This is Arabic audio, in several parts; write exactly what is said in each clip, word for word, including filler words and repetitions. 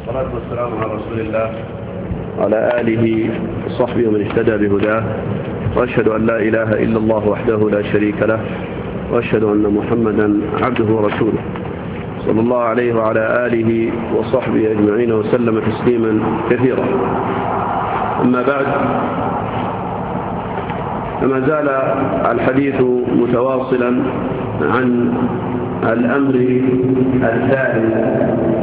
والصلاة والسلام على رسول الله وعلى آله وصحبه ومن اهتدى بهداه، وأشهد أن لا إله إلا الله وحده لا شريك له، وأشهد أن محمدا عبده ورسوله صلى الله عليه وعلى آله وصحبه أجمعين وسلم تسليما كثيرا. أما بعد، فما زال الحديث متواصلا عن الأمر الثالث،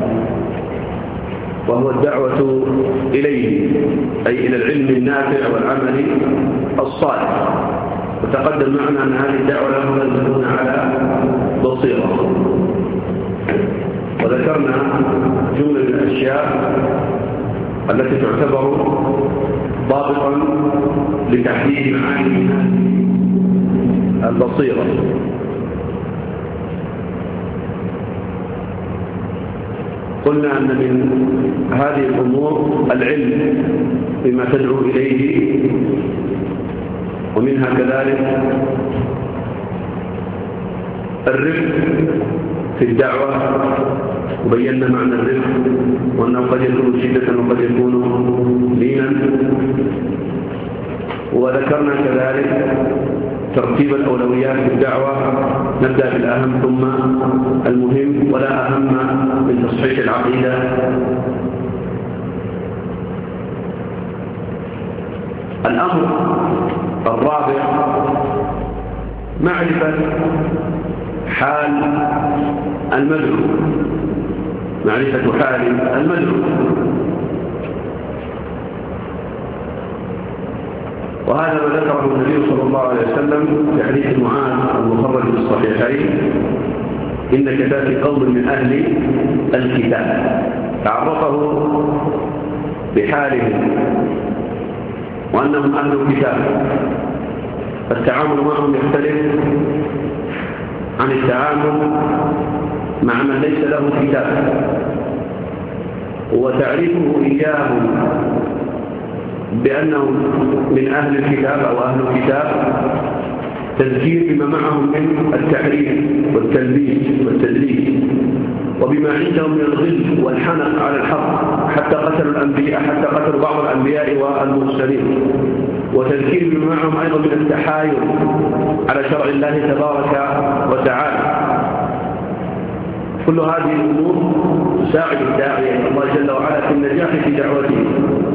وهو الدعوة إليه، أي إلى العلم النافع والعمل الصالح. وتقدم معنا أن هذه الدعوة لا أن تكون على بصيرة، وذكرنا جملة من الأشياء التي تعتبر ضابطا لتحديد معاني البصيرة. قلنا أن من هذه الأمور العلم بما تدعو إليه، ومنها كذلك الرفق في الدعوة، وبينا معنى الرفق وأنه قد يكون شدة وقد يكون لينا. وذكرنا كذلك ترتيب الأولويات في الدعوة، نبدأ بالأهم ثم المهم، ولا أهم من تصحيح العقيدة. الأمر الرابع معرفة حال المدعو، معرفة حال المدعو. وهذا ما ذكره النبي صلى الله عليه وسلم في حديث معاذ المخرج في الصحيحين: إنك تأتي قوم من أهل الكتاب. تعرفه بحالهم وأنهم أهل الكتاب، فالتعامل معهم يختلف عن التعامل مع من ليس له كتاب. وتعريفه إياهم بأنهم من أهل الكتاب أو أهل الكتاب تذكير بما معهم من التحريف والتلبيس والتدليس، وبما عندهم من الغل والحنق على الحق، حتى قتلوا الأنبياء حتى قتلوا بعض الأنبياء والمرسلين، وتذكير بما معهم أيضا من التحايل على شرع الله تبارك وتعالى. كل هذه الأمور تساعد الداعية إلى الله جل وعلا في النجاح في دعوته،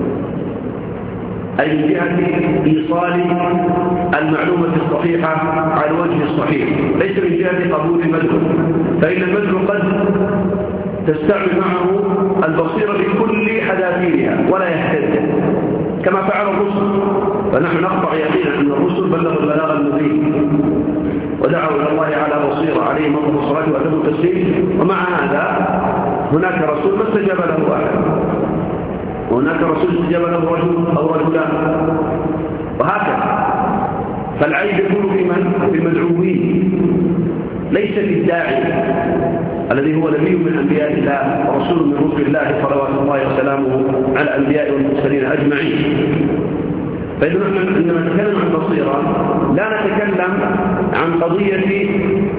أي من جهة إيصال المعلومة الصحيحة على الوجه الصحيح، ليس من جهة قبول المدعو، فإن المدعو قد تستعمل معه البصيرة بكل حذافيرها ولا يهتد كما فعل الرسل. فنحن نقطع يقينا أن الرسل بلغوا البلاغ المبين ودعوا إلى الله على بصيرة، عليهم أفضل الصلاة وأتم التسليم. ومع هذا هناك رسول ما استجاب له أحد، وهناك رسول استجاب له رجل أو رجلان، وهكذا. فالعيب يكون في من؟ في المدعوين، ليس في الداعي الذي هو نبي من أنبياء الله ورسول من رسل الله صلوات الله وسلامه على الأنبياء والمرسلين أجمعين. فإذا عندما نتكلم عن بصيرة لا نتكلم عن قضية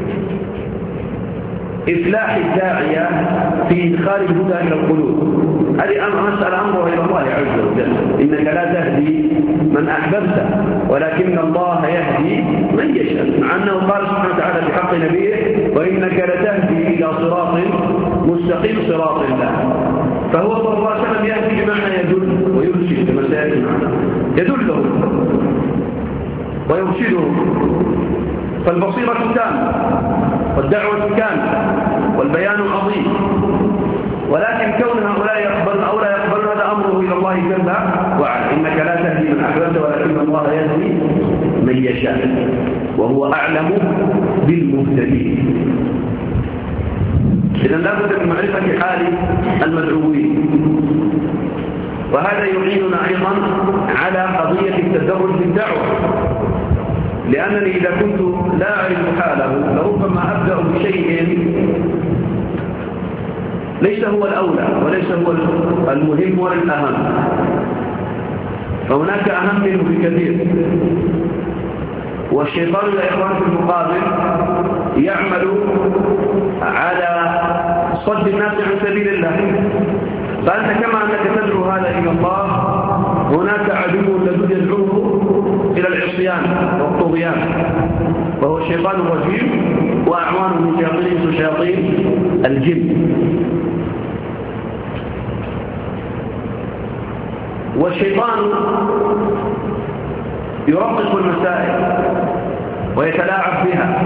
إفلاح الداعية في إدخال الهدى إلى القلوب، هذه مسألة أمرها إلى الله عز وجل. إنك لا تهدي من أحببت ولكن الله يهدي من يشاء، مع أنه قال سبحانه وتعالى في حق نبيه: وإنك لتهدي إلى صراط مستقيم صراط الله. فهو صلى الله عليه وسلم يهدي بمعنى يدل ويرشد، كما سيأتي معنا، يدلهم ويرشدهم. فالبصيرة تامة والدعوة كاملة والبيان عظيم، ولكن كون هؤلاء يقبلون أو لا يقبلون هذا أمره إلى الله جل وعلا. إنك لا تهدي من أحببت ولكن الله يهدي من يشاء، وهو أعلم بالمهتدين. إذن لا بد من معرفة حال المدعوين، وهذا يعيننا أيضا على قضية التدرج في الدعوة، لأنني إذا كنت لا أعرف حاله لربما أبدأ بشيء ليس هو الأولى وليس هو المهم ولا الأهم، فهناك أهم منه بكثير. والشيطان يا إخوان في المقابل يعمل على صد الناس عن سبيل الله، فأنت كما أنك تدعو هذا إلى الله هناك عدو لدود يدعوه إلى العصيان والطغيان وهو الشيطان الرجيم وأعوانه من شياطين وشياطين الجن. والشيطان يرقق المسائل ويتلاعب بها،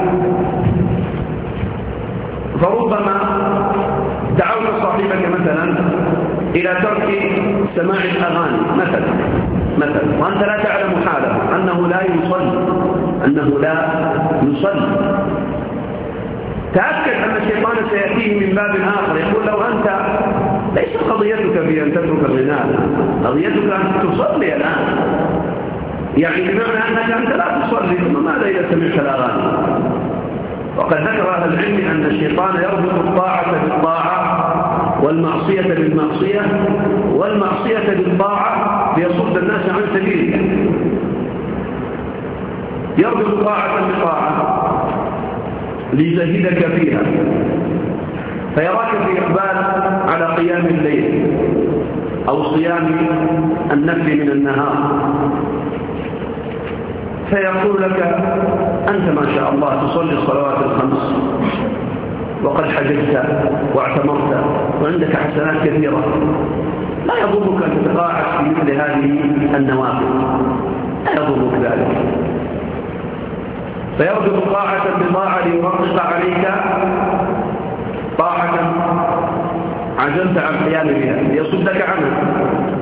فربما دعوت صاحبك مثلا إلى ترك سماع الأغاني مثلا مثلا وأنت لا تعلم حاله أنه لا يصلي أنه لا يصلي تأكد أن الشيطان سيأتيه من باب آخر يقول لو أنت ليس قضيتك في أن تترك الغناء، قضيتك أن تصلي الآن، يعني بمعنى أنك أنت لا تصلي ثم ماذا إذا سمعت الأغاني؟ وقد ذكر أهل العلم أن الشيطان يربط الطاعة بالطاعة والمعصية بالمعصية والمعصية بالطاعة ليصد الناس عن سبيله. يربط طاعة بطاعة ليزهدك فيها فيراك في إقبال على قيام الليل أو صيام النفل من النهار، فيقول لك أنت ما شاء الله تصلي الصلوات الخمس وقد حججت واعتمرت وعندك حسنات كثيرة، لا يضرك أن تتقاعد في مثل هذه النوافل، لا يضرك ذلك. فيربط طاعة بطاعة ليرقق عليك طاعة عجلت عن القيام بها ليصدك عنها،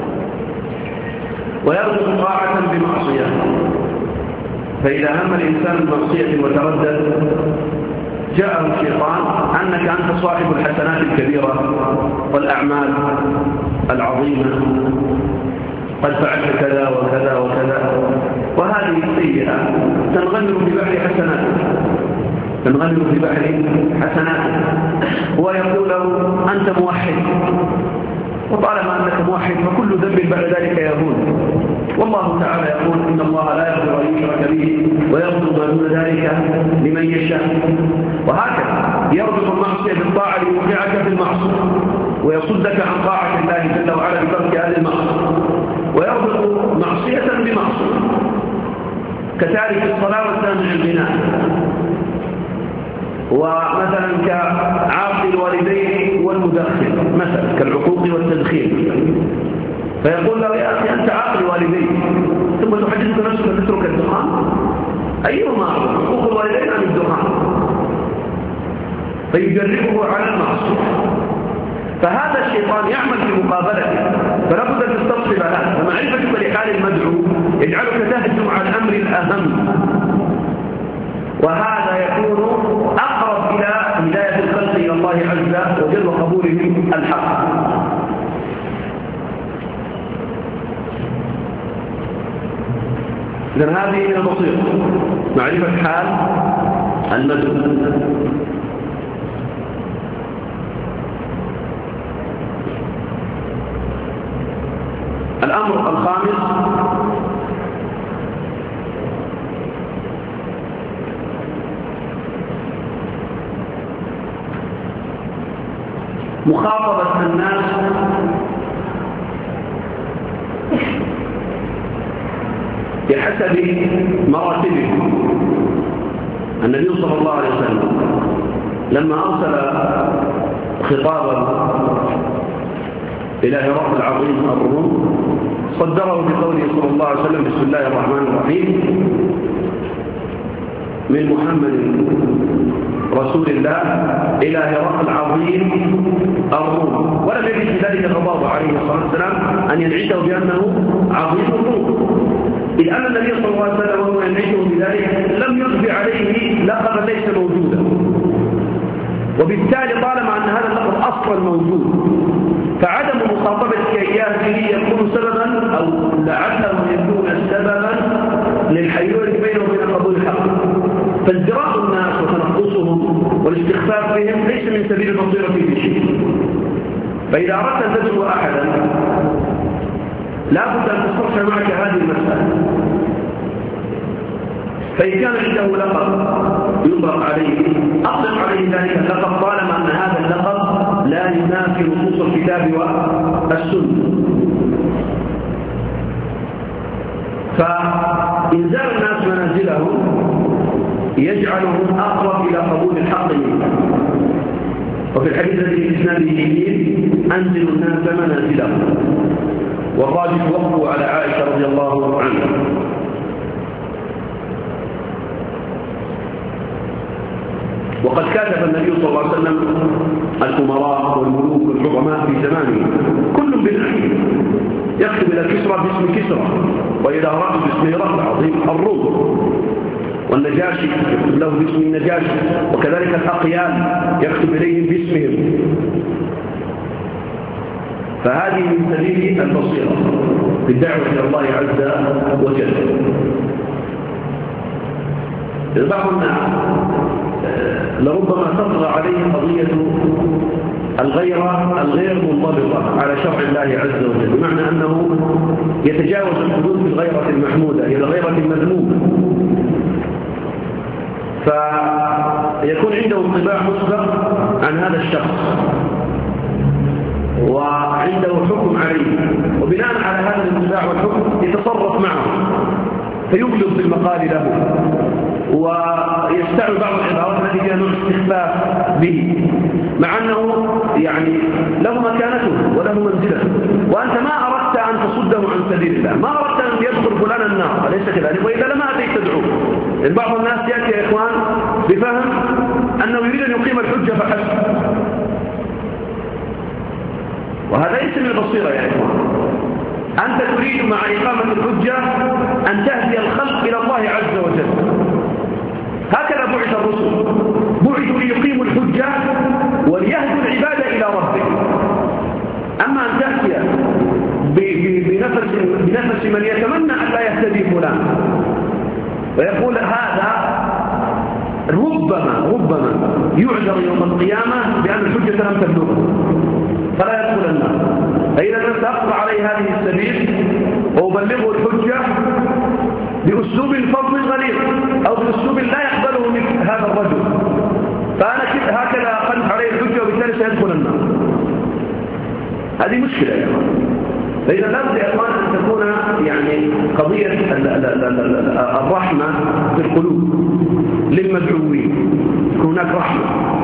ويربط طاعة بمعصية، فإذا هم الإنسان بمعصية وتردد جاءه الشيطان أنك أنت صاحب الحسنات الكبيرة والأعمال العظيمة، قد فعلت كذا وكذا وكذا، وهذه السيئة تنغمر ببحر حسناتك تنغمر ببحر حسناتك هو يقول له أنت موحد، وطالما أنك موحد فكل ذنب بعد ذلك يهون، والله تعالى يقول إن الله لا يغفر أن يشرك به ويغفر ما دون ذلك لمن يشاء. وهكذا يربط المعصية بالطاعة ليوقعك في المعصية ويصدك عن طاعة الله جل وعلا بترك هذه المعصية، ويربط معصية بمعصية كتارك الصلاة والسامع الغناء، ومثلا كعاق الوالدين والمدخن مثلا كالعقوق والتدخين، فيقول له يا أخي أنت عاق الوالدين ثم تحدثك نفسك تترك الدخان، أيهما عقوق الوالدين عن الدخان؟ فيجربه على المعصية. فهذا الشيطان يعمل في مقابلته، فلا بد أن تستصحب هذا، فمعرفتك لحال المدعو يجعلك تهجم على الأمر الأهم، وهذا يكون أقرب إلى هداية الخلق إلى الله عز وجل وقبولهم الحق. إذن هذه من البصيرة معرفة حال المدعو. الأمر الخامس مخاطبة الناس بحسب مراتبهم. النبي صلى الله عليه وسلم لما أرسل خطابا إلى هرقل العظيم الروم صدره بقوله صلى الله عليه وسلم بسم الله الرحمن الرحيم من محمد رسول الله إلى هرقل العظيم الروم، ولم يجد في ذلك غضاضة عليه الصلاة والسلام أن ينعته بأنه عظيم الروم، إذ أن النبي صلى الله عليه وسلم وهو ينعته بذلك لم يضف عليه لقبا ليس موجودا، وبالتالي طالما أن هذا اللقب أصلا موجود فعدم مخاطبتك إياه به يكون سببا أو لعله يكون سببا للحيرة بينهم وبين قبول الحق. فازدراء الناس وتنقصهم والاستخفاف بهم ليس من سبيل البصيرة في شيء. فإذا أردت أن تدعو أحدا لا بد أن تسترشع معك هذه المسألة، فإن كان عنده لقب يطلق عليه أطلق عليه ذلك اللقب طالما أن هذا اللقب لا ينافي نصوص الكتاب السنة. فإنزال الناس منازلهم يجعلهم أقرب إلى قبول الحق منه. وفي الحديث الذي في إسناده أنزل الناس منازلهم، والراجح وقفوا على عائشة رضي الله عنها. وقد كاتب النبي صلى الله عليه وسلم الأمراء والملوك والعظماء في زمانه كل بالعين، يكتب إلى كسرى باسم كسرى، وإلى هرقل باسم هرقل عظيم الروم، والنجاشي يكتب له باسم النجاشي، وكذلك الأقيال يكتب إليهم باسمهم. فهذه من سبيل البصيرة في الدعوة إلى الله عز وجل. بعض الناس لربما تطغى عليه قضية الغيرة الغير منضبطة على شرع الله عز وجل، بمعنى أنه يتجاوز الحدود بالغيرة المحمودة إلى الغيرة المذمومة، فيكون عنده انطباع مسبق عن هذا الشخص وعنده حكم عليه، وبناء على هذا الانطباع والحكم يتصرف معه فيبلغ بالمقال له، ويستعمل بعض العبارات التي فيها نوع استخفاف به، مع أنه يعني له مكانته وله منزلته، وأنت ما أردت أن تصده عن سبيل الله، ما أردت أن يدخل فلان النار، أليس كذلك؟ وإذا لما أتيت تدعوه. بعض الناس يأتي يا إخوان بفهم أنه يريد أن يقيم الحجة فحسب، وهذا ليس من البصيرة يا إخوان. أنت تريد مع إقامة الحجة أن تهدي الخلق إلى الله عز وجل. هكذا بعث الرسل، بعثوا ليقيموا الحجة وليهدوا العباد إلى ربه. أما أن تأتي بنفس, بنفس من يتمنى أن لا يهتدي فلان ويقول هذا ربما ربما يعذر يوم القيامة بأن الحجة لم تبلغه فلا يدخل النار. فإذا لم تقطع عليه هذه السبيل وأبلغه الحجة بأسلوب فضل غليظ أو بأسلوب لا يقبله مثل هذا الرجل، فأنا هكذا أقلت عليه الحجة وبالتالي سيدخل النار. هذه مشكلة يا إخوان. فإذا لابد يا إخوان أن تكون يعني قضية الرحمة في القلوب للمدعوين، هناك رحمة.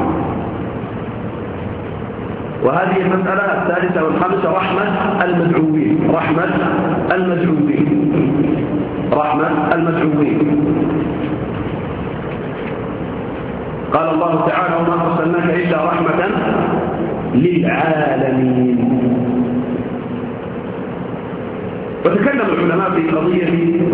وهذه المسألة الثالثة والخامسة رحمة المدعوين، رحمة المدعوين، رحمة المدعوين. قال الله تعالى وما أرسلناك إلا رحمة للعالمين. وتكلم العلماء في قضية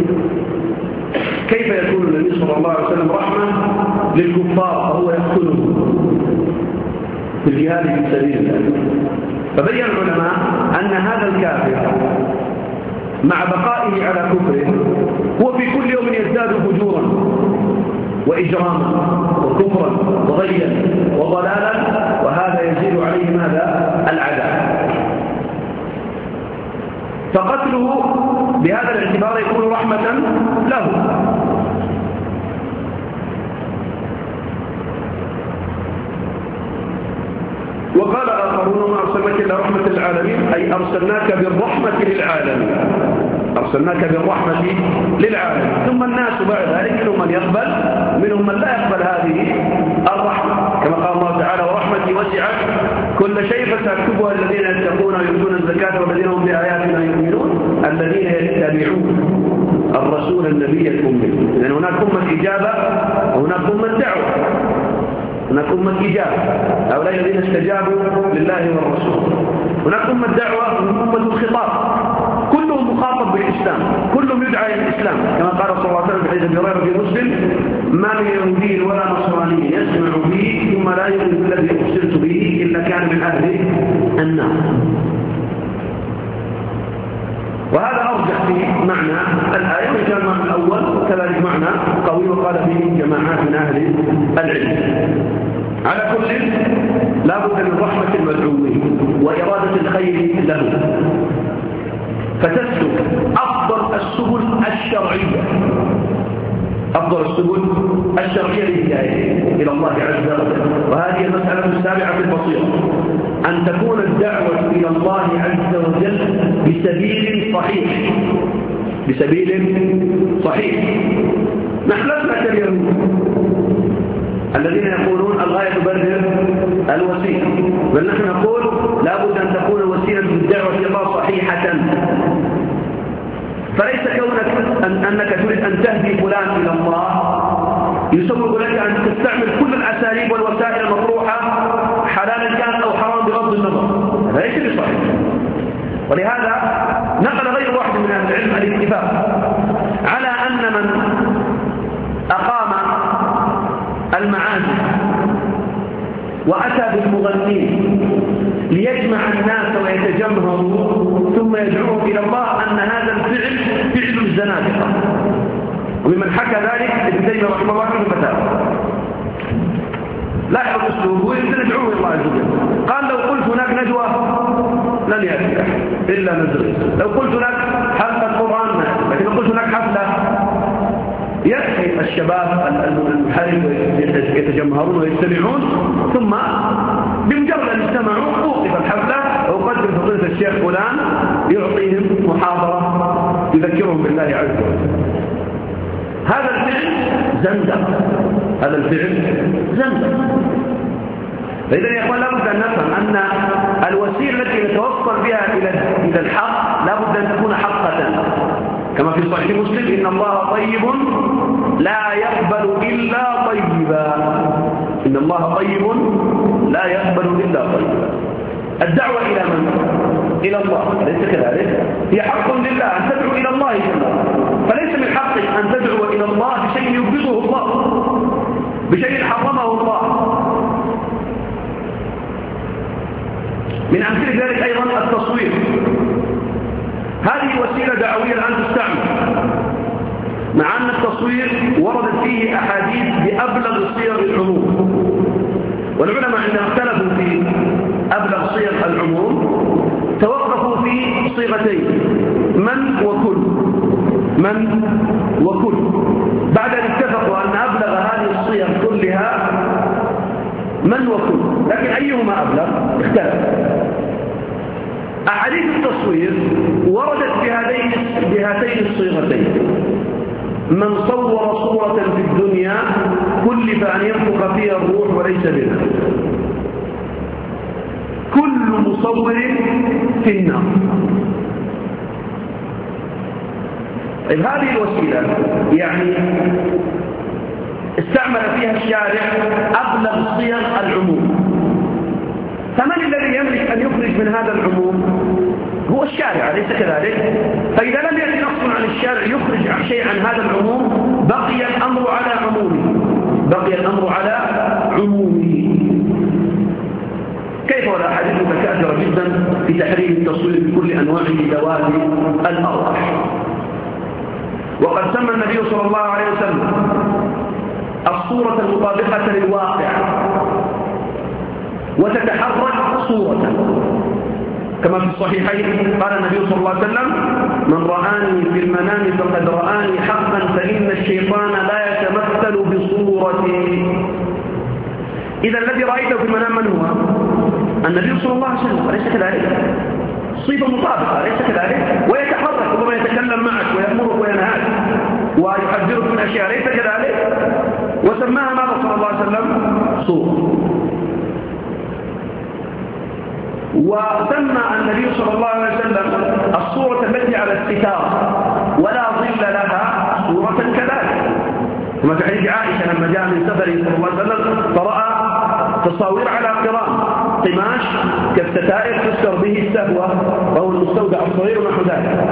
كيف يكون النبي صلى الله عليه وسلم رحمة للكفار وهو يقتلهم في الجهاد في سبيل الله. فبين العلماء أن هذا الكافر مع بقائه على كفره هو في كل يوم يزداد فجورا وإجراما وكفرا وغيا وضلالا، وهذا يزيد عليه ماذا؟ العذاب. فقتله بهذا الاعتبار يكون رحمة له. وقال آخرون ما أرسلناك إلا رحمة للعالمين، أي أرسلناك بالرحمة للعالمين، أرسلناك بالرحمة للعالمين. ثم الناس بعد ذلك منهم من يقبل منهم من لا يقبل هذه الرحمة، كما قال الله تعالى ورحمتي وسعت كل شيء فسأكتبها الذين يتقون ويؤتون الزكاة والذين هم بآياتنا يؤمنون الذين يتبعون الرسول النبي الأمي. لأن هناك أمة إجابة وهناك أمة دعوة، هناك أمة إجابة هؤلاء الذين استجابوا لله والرسول، هناك أمة دعوة وأمة الخطاب، كلهم مخاطب بالإسلام، كلهم يدعى إلى الإسلام، كما قال صلى الله عليه وسلم في حديث أبي هريرة في مسلم ما من يهودي ولا نصراني يسمع بي ثم لا يؤمن بالذي أرسلت به إلا كان من أهل النار. وهذا أرجح في معنى الآية، وكان المعنى الأول وكذلك معنى قوي وقال فيه جماعات من أهل العلم. على كل لا بد من رحمة المدعوين وإرادة الخير له، فتسلك أفضل السبل الشرعية، أفضل السبل الشرعية للهداية إلى الله عز وجل. وهذه المسألة السابعة في البصيرة، أن تكون الدعوة إلى الله عز وجل بسبيل صحيح بسبيل صحيح. نحن لسنا كاليهود الذين يقولون الغاية تبرر الوسيلة، بل نحن نقول لا بد أن تكون الوسيلة بالدعوة إلى الله صحيحة. فليس كونك أن أنك تريد أن تهدي فلان إلى الله يسوغ لك أن تستعمل كل الأساليب والوسائل المطروحة حلالا كان أو حرام بغض النظر، هذا ليس بصحيح. ولهذا نقل غير واحد من أهل العلم الاتفاق على أن من أقام المعازف وأتى بالمغنين ليجمع الناس ويتجمهروا ثم يدعوهم إلى الله أن هذا الفعل فعل الزنادقة. وممن حكى ذلك ابن تيمية رحمه الله في الفتاوى. لاحظ الأسلوب، هو يدعوه إلى الله عز وجل. قال لو قلت هناك نجوى لن يأتي إلا نزل، لو قلت هناك حلقة قرآن، لكن لو قلت هناك حفلة يكفي الشباب الحرم يتجمهرون ويجتمعون، ثم بمجرد أن اجتمعوا أوقف الحفلة وقدم فضيلة الشيخ فلان يعطيهم محاضرة يذكرهم بالله عز وجل. هذا الفعل زندق، هذا الفعل زندق. فإذا يا أخوان لابد أن نفهم أن الوسيلة التي نتوصل بها إلى الحق لابد أن تكون حقة، كما في صحيح مسلم إن الله طيب لا يقبل إلا طيبا، إن الله طيب لا يقبل إلا طيبا. الدعوة إلى من؟ إلى الله، ليس كذلك؟ هي حق لله أن تدعو إلى الله جل، فليس من حقك أن تدعو إلى الله بشيء يبغضه الله، بشيء حرمه الله. من أمثلة ذلك أيضا التصوير، هذه وسيلة دعوية الآن تستعمل، مع أن التصوير وردت فيه أحاديث بأبلغ صيغ العموم، والعلماء عندما اختلفوا في أبلغ صيغ العموم توقفوا في صيغتين، من وكل، من وكل، بعد أن اتفقوا أن أبلغ هذه الصيغ كلها من وكل، لكن أيهما أبلغ اختلف. أحاديث التصوير وردت بهذين بهاتين الصيغتين، من صور صورة في الدنيا كلف أن ينفخ فيها الروح وليس بنا، كل مصور في النار. طيب هذه الوسيلة يعني استعمل فيها الشارع أبلغ صيغ العموم، فمن الذي يملك أن يخرج من هذا العموم؟ هو الشارع، أليس كذلك؟ فإذا لم يأتي نص عن الشارع يخرج شيء عن هذا العموم بقي الأمر على عمومه، بقي الأمر على عمومه. كيف ولا حديث متكاثرة جدا في تحريم التصوير بكل أنواع ذوات الأرواح. وقد سمى النبي صلى الله عليه وسلم الصورة المطابقة للواقع وتتحرك صورة، كما في الصحيحين قال النبي صلى الله عليه وسلم من رآني في المنام فقد رآني حقا فإن الشيطان لا يتمثل بصورتي. إذا الذي رأيته في المنام من هو؟ النبي صلى الله عليه وسلم، أليس كذلك؟ صيغة مطابقة، أليس كذلك؟ ويتحرك وما يتكلم معك ويأمرك وينهاك ويحذرك من أشياء، أليس كذلك؟ وسماها ماذا صلى الله عليه وسلم؟ صورة. وسمى النبي صلى الله عليه وسلم الصورة التي على الستار ولا ظل لها صورة كذلك، كما في حديث عائشة لما جاء من سفره صلى الله عليه وسلم فرأى تصاوير على قرام قماش كالستائر تستر به السهوة أو المستودع الصغير ونحو ذلك،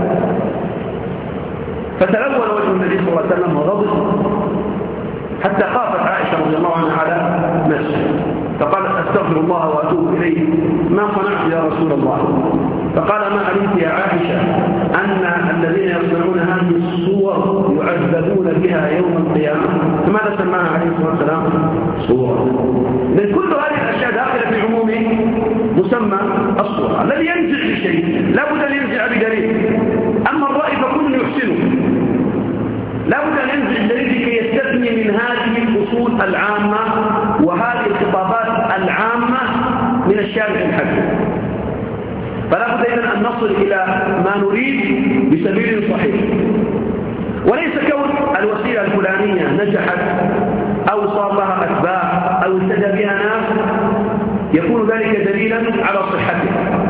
فتلون وجه النبي صلى الله عليه وسلم وغضب حتى خافت عائشة رضي الله عنها على نفسه، فقالت استغفر الله واتوب اليه، ما صنعت يا رسول الله؟ فقال ما علمت يا عائشة ان الذين يصنعون هذه الصور يعذبون بها يوم القيامة؟ فماذا سماها عليه الصلاة والسلام؟ صورة. من كل هذه الاشياء داخله في عموم مسمى الصورة. الذي ينزع بشيء لا بد ان ينزع بدليل، اما الرأي فكل يحسنه، لا بد أن ينزع الدليل كي يستثني من هذه الأصول العامة وهذه الخطابات العامة من الشارع شارع الحج. فلا بد إذن أن نصل إلى ما نريد بسبيل صحيح، وليس كون الوسيلة الفلانية نجحت أو صار لها أتباع أو اهتدى بها ناس يكون ذلك دليلا على صحتها.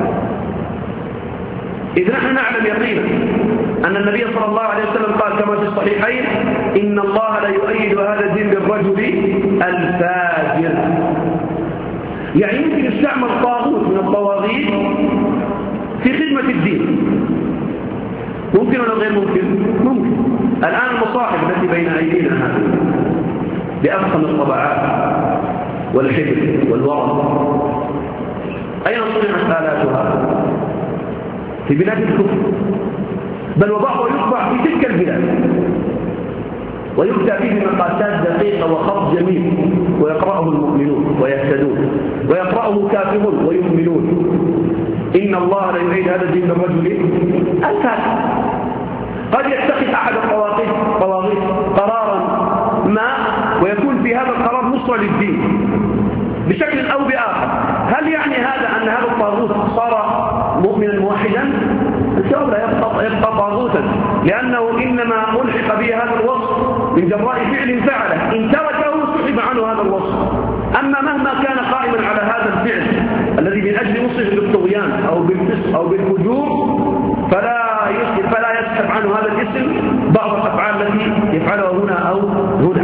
إذ نحن نعلم يقينا أن النبي صلى الله عليه وسلم قال كما في الصحيحين: إن الله لا يؤيد هذا الدين بالرجل الفاجر. يعني يمكن يستعمل طاغوت من الطواغيت في خدمة الدين، ممكن ولا غير ممكن؟ ممكن. الآن المصاحف التي بين أيدينا هذه بأفخم الطبعات والحبر والورق، أين صنعت آلاتها؟ في بلاد الكفر، بل وبعضها يطبع في تلك البلاد ويكتب فيه بمقاسات دقيقة وخط جميل، ويقرأه المؤمنون ويهتدون، ويقرأه كافرون ويؤمنون. إن الله لا يعيد هذا الدين بالرجل الفاسق. قد يتخذ أحد الطواغيت قرارا ما ويكون في هذا القرار نصرة للدين بشكل أو بآخر. هل يعني هذا أن هذا الطاغوت صار مؤمنا موحدا؟ الجواب لا يبقى, يبقى طاغوتا، لأنه إنما ألحق به هذا الوصف من جراء فعل فعله، إن تركه سحب عنه هذا الوصف. أما مهما كان قائما على هذا الفعل الذي من أجل وصفه بالطغيان أو بالفسق أو بالفجور فلا يسحب فلا يسحب عنه هذا الاسم بعض الأفعال التي يفعلها هنا أو هنا.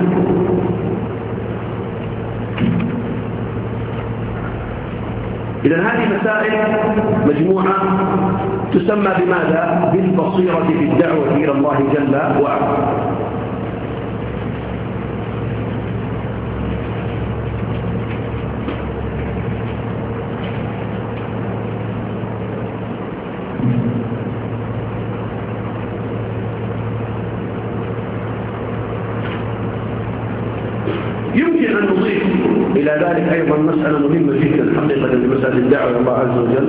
إذن هذه مسائل مجموعة تسمى بماذا؟ بالبصيرة في الدعوة إلى الله جل وعلا. يمكن أن نضيف إلى ذلك أيضا مسألة مهمة جدا حقيقة لمسألة الدعوة إلى الله عز وجل: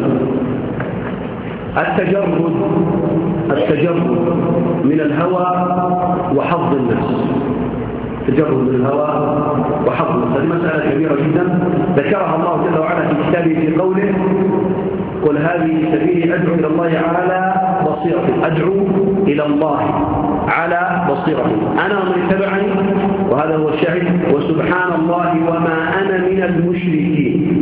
التجرد التجرد من الهوى وحظ النفس. التجرد من الهوى وحظ النفس هذه مسألة كبيرة جدا ذكرها الله جل وعلا في كتابه في قوله: قل هذه سبيلي أدعو إلى الله على بصيرة. أدعو إلى الله على بصيرة أنا ومن اتبعني، وهذا هو الشاهد، وسبحان الله وما أنا من المشركين.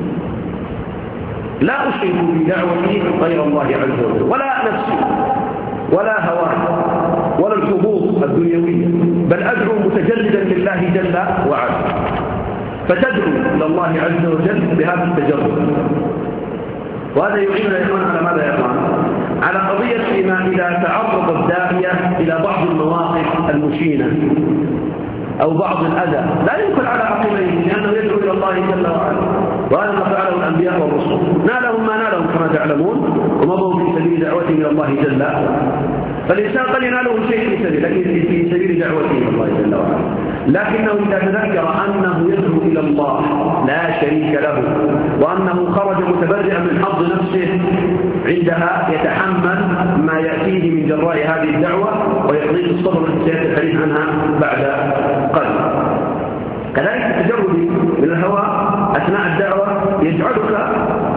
لا أشرك بدعوتي غير الله عز وجل، ولا نفسي ولا هواي ولا الحظوظ الدنيوية، بل أدعو متجردا لله جل وعلا. فتدعو إلى الله عز وجل بهذا التجرد، وهذا يعيننا يا إخوان على ماذا يا إخوان؟ على قضية ما إذا تعرض الداعية إلى بعض المواقف المشينة أو بعض الأذى لا يدخل على عقبيه، لأنه يدعو إلى الله جل وعلا، وهذا ما فعله الأنبياء والرسل، نالهم ما نالهم كما تعلمون، ومضوا في سبيل دعوتهم إلى الله جل وعلا. فالإنسان قد يناله شيء في سبيل، لكن في سبيل دعوته إلى الله جل وعلا، لكنه إذا تذكر أنه يدعو إلى الله لا شريك له، وأنه خرج متبرئا من حظ نفسه، عندها يتحمل ما يأتيه من جراء هذه الدعوة ويقضي الصبر التي سيأتي الحديث عنها بعد قليل. كذلك التجرد من الهوى أثناء الدعوة يجعلك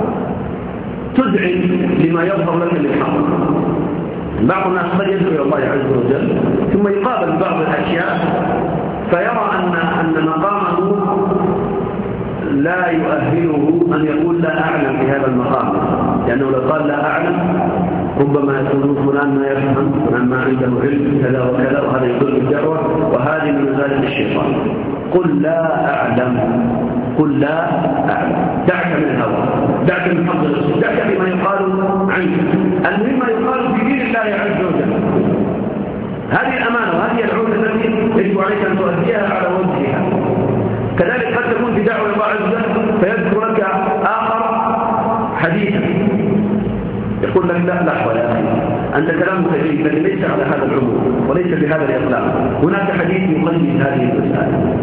تذعن لما يظهر لك للحق. بعض الناس قد يدعو إلى الله عز وجل ثم يقابل بعض الأشياء فيرى أن أن مقامه لا يؤهله أن يقول لا أعلم في هذا المقام، لأنه لو قال لا أعلم ربما يكون فلان ما يفهم، فلان ما عنده علم كذا وكذا، وهذا يضر بالدعوة، وهذه من مزايا الشيطان. قل لا أعلم، قل لا أعلم، دعك من الهوى، دعك من حظ الرسول، دعك بما يقال عنك، المهم ما يقال في دين الله عز وجل. هذه الأمانة وهذه العودة التي يجب عليك أن تؤديها على وجهها. كذلك قد تكون في دعوة الله عز وجل فيذكر لك آخر حديثا يقول لك لا لحظة يا أخي، أنت كلامك جيد لكن ليس على هذا العموم وليس بهذا الإطلاق، هناك حديث يقيد هذه المسألة،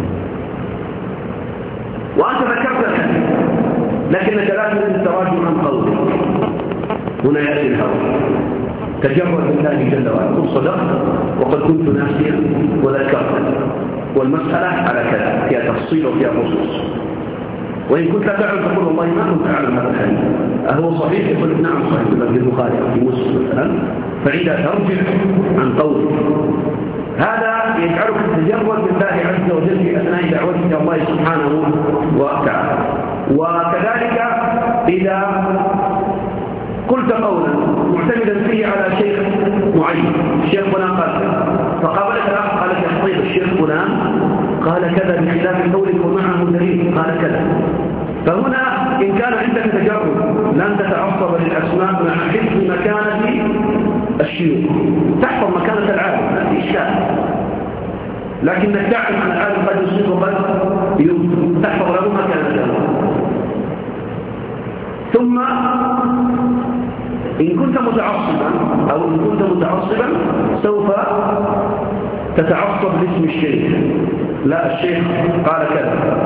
وأنت ذكرت الحديث لكنك لا تريد التراجع عن قولك. هنا يأتي الهوى، تجرد بالله جل وعلا، قل صدقت وقد كنت ناسيا وذكرت، والمسألة على كذا فيها تفصيل وفيها خصوص. وإن كنت لا تعلم تقول والله ما كنت أعلم هذا الحديث أهو صحيح؟ يقول لك نعم صحيح في البخاري أو في مسلم مثلا، فعندها ترجع عن قوله. هذا يجعلك تتجرد بالله عز وجل في أثناء دعوتك إلى الله سبحانه وتعالى. وكذلك إذا قلت قولا معتمدا فيه على شيخ معين، الشيخ فلان قال فقابلك الآخر قال لك طيب الشيخ فلان قال كذا بخلاف قولك ومعه دليل قال كذا، فهنا إن كان عندك تجرد لن تتعصب للأسماء مع حفظ مكانة الشيوخ، تحفظ مكانة العالم ما في إشكال، لكنك تعلم أن العالم قد يصيب وقد يصيب، تحفظ له مكانته. ثم إن كنت متعصبا أو إن كنت متعصبا سوف تتعصب باسم الشيخ، لا الشيخ قال كذا،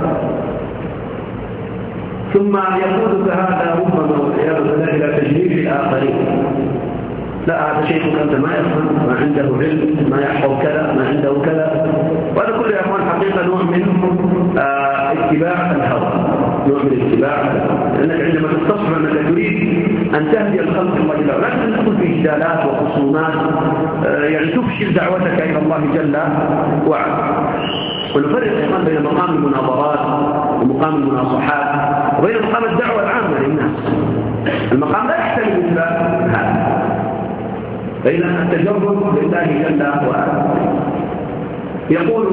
ثم يقودك هذا ربما والعياذ بالله إلى تجريح الآخرين. لا هذا شيخ أنت ما يفهم، ما عنده علم، ما يحفظ كذا، ما عنده كذا. وهذا كله يا أخوان حقيقة نوع من آه اتباع الهوى، نوع من اتباع، لأنك عندما تستصحب أنك تريد أن تهدي الخلق الله جل وعلا لا تدخل في جدالات وخصومات آه يعني تفشل دعوتك إلى الله جل وعلا. ونفرق أيضا بين مقام المناظرات ومقام المناصحات وبين مقام الدعوة العامة للناس. المقام لا يحتمل مثل هذا، فإذا التجرد لله جل وعلا. يقول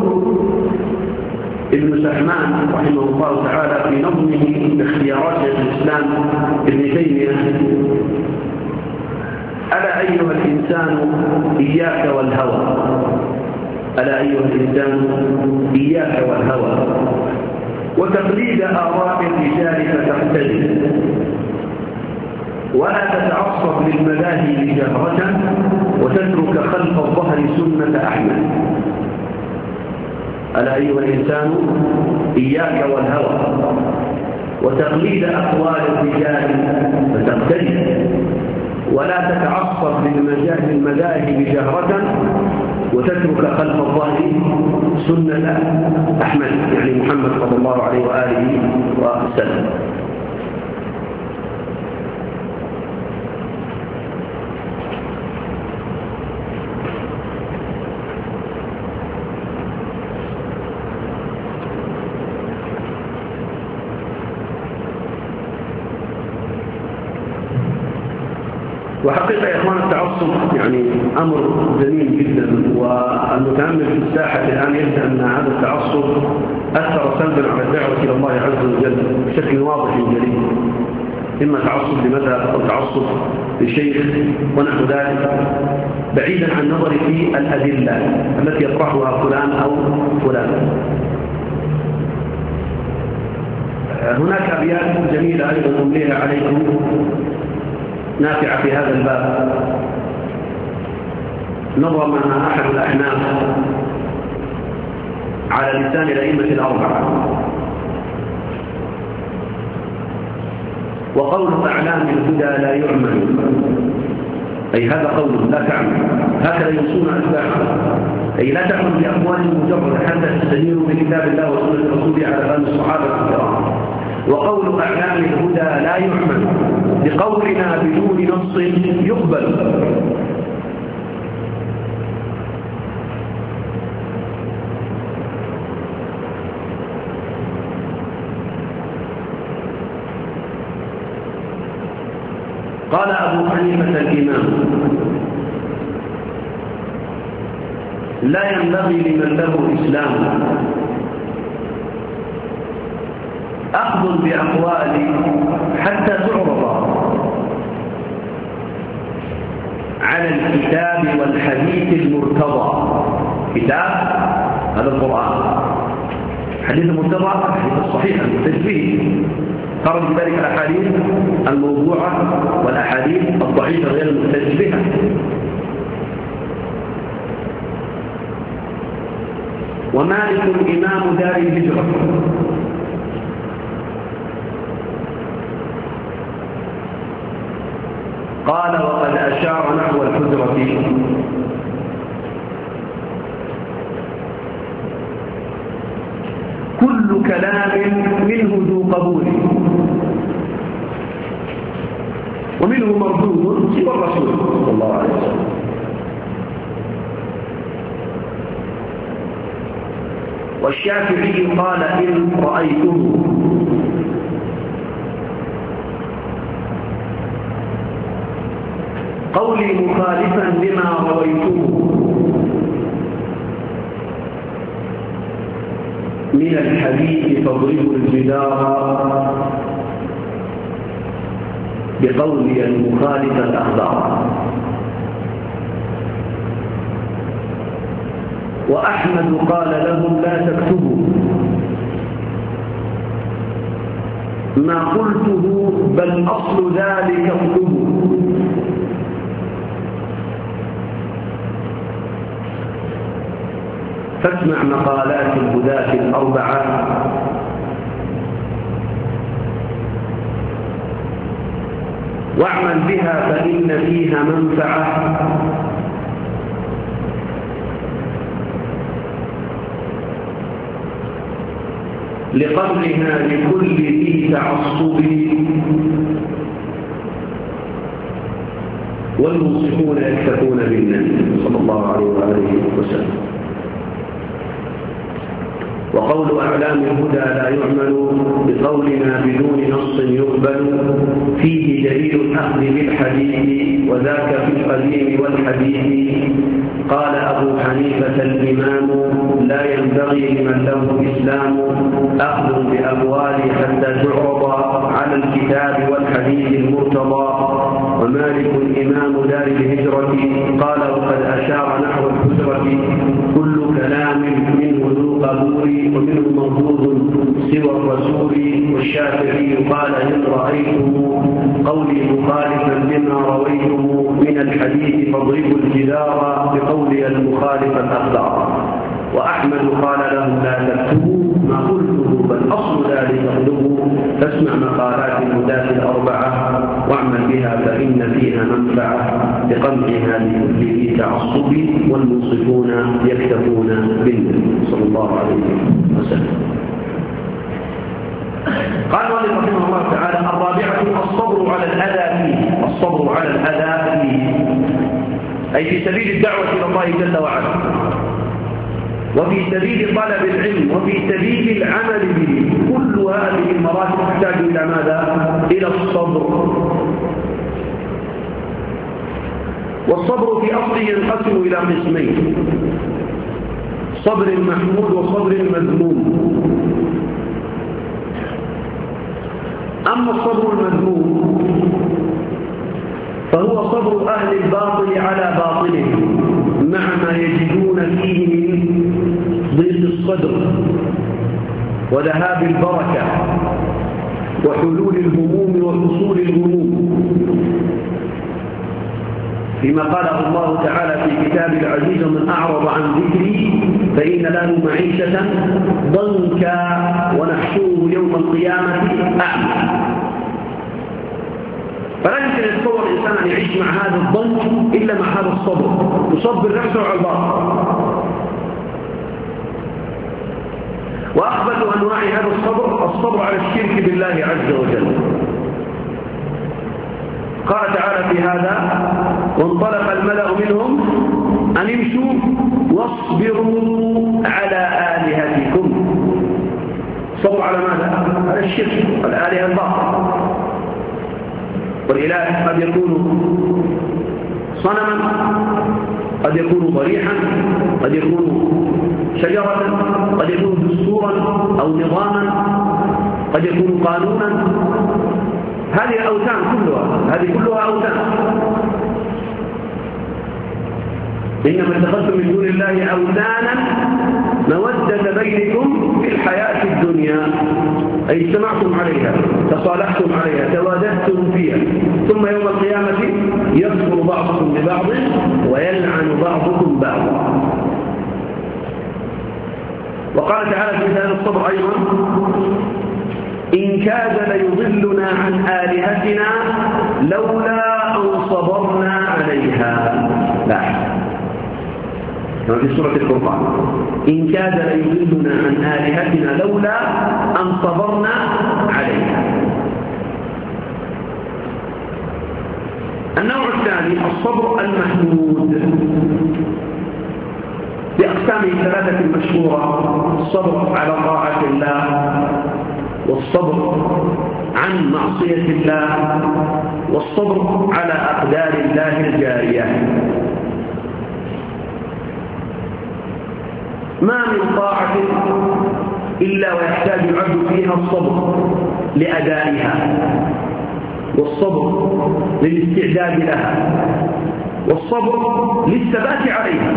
ابن سحمان رحمه الله تعالى في نظمه باختيارات شيخ الإسلام ابن تيمية: ألا أيها الإنسان إياك والهوى، ألا أيها الإنسان إياك والهوى وتقليد آراء الرجال فتقتدي، ولا تتعصب للمذاهب جهرة وتترك خلف الظهر سنة أحمد. ألا أيها الإنسان إياك والهوى وتقليد أقوال الرجال فتقتدي، ولا تتعصب للمذاهب جهرة وتترك خلف الظهر سنة أحمد، يعني محمد صلى الله عليه وآله وسلم. وحقيقة يا إخوان التعصب يعني أمر جميل جدا، والمتأمل في الساحة الآن يبدأ أن هذا التعصب أثر سلبا على الدعوة إلى الله عز وجل بشكل واضح جلي، إما تعصب لمذهب أو تعصب لشيخ ونحو ذلك، بعيدا عن النظر في الأدلة التي يطرحها فلان أو فلان. هناك أبيات جميلة أيضا أمليها عليكم نافعة في هذا الباب، نظمها أحد الأحناف على لسان الأئمة الأربعة: وقول أعلام الهدى لا يعمل، أي هذا قول لا تعمل، هكذا يوصون أتباعه، أي لا تعمل بأقوال مجرد حتى تستنير بكتاب الله وسنة رسوله على فهم الصحابة الكرام. وقول أعلام الهدى لا يعمل بقولنا بدون نص يقبل. قال أبو حنيفة الإمام: لا ينبغي لمن له إسلام أخذ بأقوال حتى تعرض على الكتاب والحديث المرتضى. كتاب هذا القرآن، حديث المرتضى الحديث الصحيح المحتج به، خرج ذلك الأحاديث الموضوعة والأحاديث الضعيفة غير المحتج بها. ومالك الإمام دار الهجرة قال: وقد أشار نحو الحجرة كل كل كلام منه ذو قبول ومنه مردود سوى الرسول صلى الله عليه وسلم. والشافعي قال إن رأيته قولي مخالفا لما رويته من الحديث فاضربوا الجدار بقولي المخالف الأخبار. وأحمد قال لهم لا تكتبوا ما قلته بل أصل ذلك اكتبوا. فاسمع مقالات الهداة الأربعة واعمل بها فإن فيها منفعة لقبلها لكل ذي تعصب والمنصفون يكتفون بالنبي صلى الله عليه وآله وسلم. وقول أعلام الهدى لا يعمل بقولنا بدون نص يقبل فيه دليل الأخذ بالحديث وذاك في القديم والحديث. قال أبو حنيفة الإمام لا ينبغي لمن له إسلام أخذ بأقوال حتى تعرض على الكتاب والحديث المرتضى. ومالك إمام دار الهجرة قال وقد أشار نحو الحجرة كل كلام منه ذو قبول ومنه مردود سوى الرسول. والشافعي قال إن رأيتم قولي مخالفا لما رويته من الحديث فاضربوا الجدار بقولي المخالف الأخبار. وأحمد قال لهم لا تكتبوا ما قلته بل أصل ذلك اكتبوا. فاسمع مقالات الهداة الأربعة واعمل بها فإن فيها منفعة لقمعها لكل ذي تعصب والمنصفون يكتفون بالنبي صلى الله عليه وسلم. قال والله رحمه الله تعالى الرابعة الصبر على الأذى فيه. الصبر على الأذى فيه أي في سبيل الدعوة إلى الله جل وعلا وفي سبيل طلب العلم وفي سبيل العمل به. كل هذه المراتب تحتاج إلى ماذا؟ إلى الصبر. والصبر في أصله ينقسم إلى قسمين: صبر محمود وصبر مذموم. أما الصبر المذموم فهو صبر أهل الباطل على باطلهم مع ما يجدون فيه من ضيق الصدر وذهاب البركة وحلول الهموم وحصول الهموم، فيما قاله الله تعالى في كتاب العزيز من أعرض عن ذكري فإن له معيشة ضنكا ونحشره يوم القيامة أعمى. فلا يمكن أن يتصور الإنسان أن يعيش مع هذا الضنك إلا مع هذا الصبر، يصبر نفسه على الباطل. وأخبث أنواع هذا الصبر الصبر على الشرك بالله عز وجل. قال تعالى في هذا وانطلق الملأ منهم أن امشوا واصبروا على آلهتكم. صبر على ماذا؟ على الشرك والآلهة الباطل. والإله قد يكون صنما، قد يكون ضريحا، قد يكون شجرة، قد يكون دستورا أو نظاما، قد يكون قانونا. هذه الأوثان كلها هذه كلها أوثان. إنما اتخذتم من دون الله أوثانا مودة بينكم في الحياة الدنيا، أي اجتمعتم عليها، تصالحتم عليها، تواددتم فيها، ثم يوم القيامة يكفر بعضكم ببعض ويلعن بعضكم بعضا. وقال تعالى في هذا الصبر أيضا إن كاد ليضلنا عن آلهتنا لولا أن صبرنا عليها. لا كما في سورة الفرقان: إن كاد ليضلنا عن آلهتنا لولا أن صبرنا عليها. النوع الثاني الصبر المحمود بأقسامه الثلاثة المشهورة: الصبر على طاعة الله، والصبر عن معصية الله، والصبر على أقدار الله الجارية. ما من طاعة إلا ويحتاج العبد فيها الصبر لأدائها، والصبر للاستعداد لها، والصبر للثبات عليها،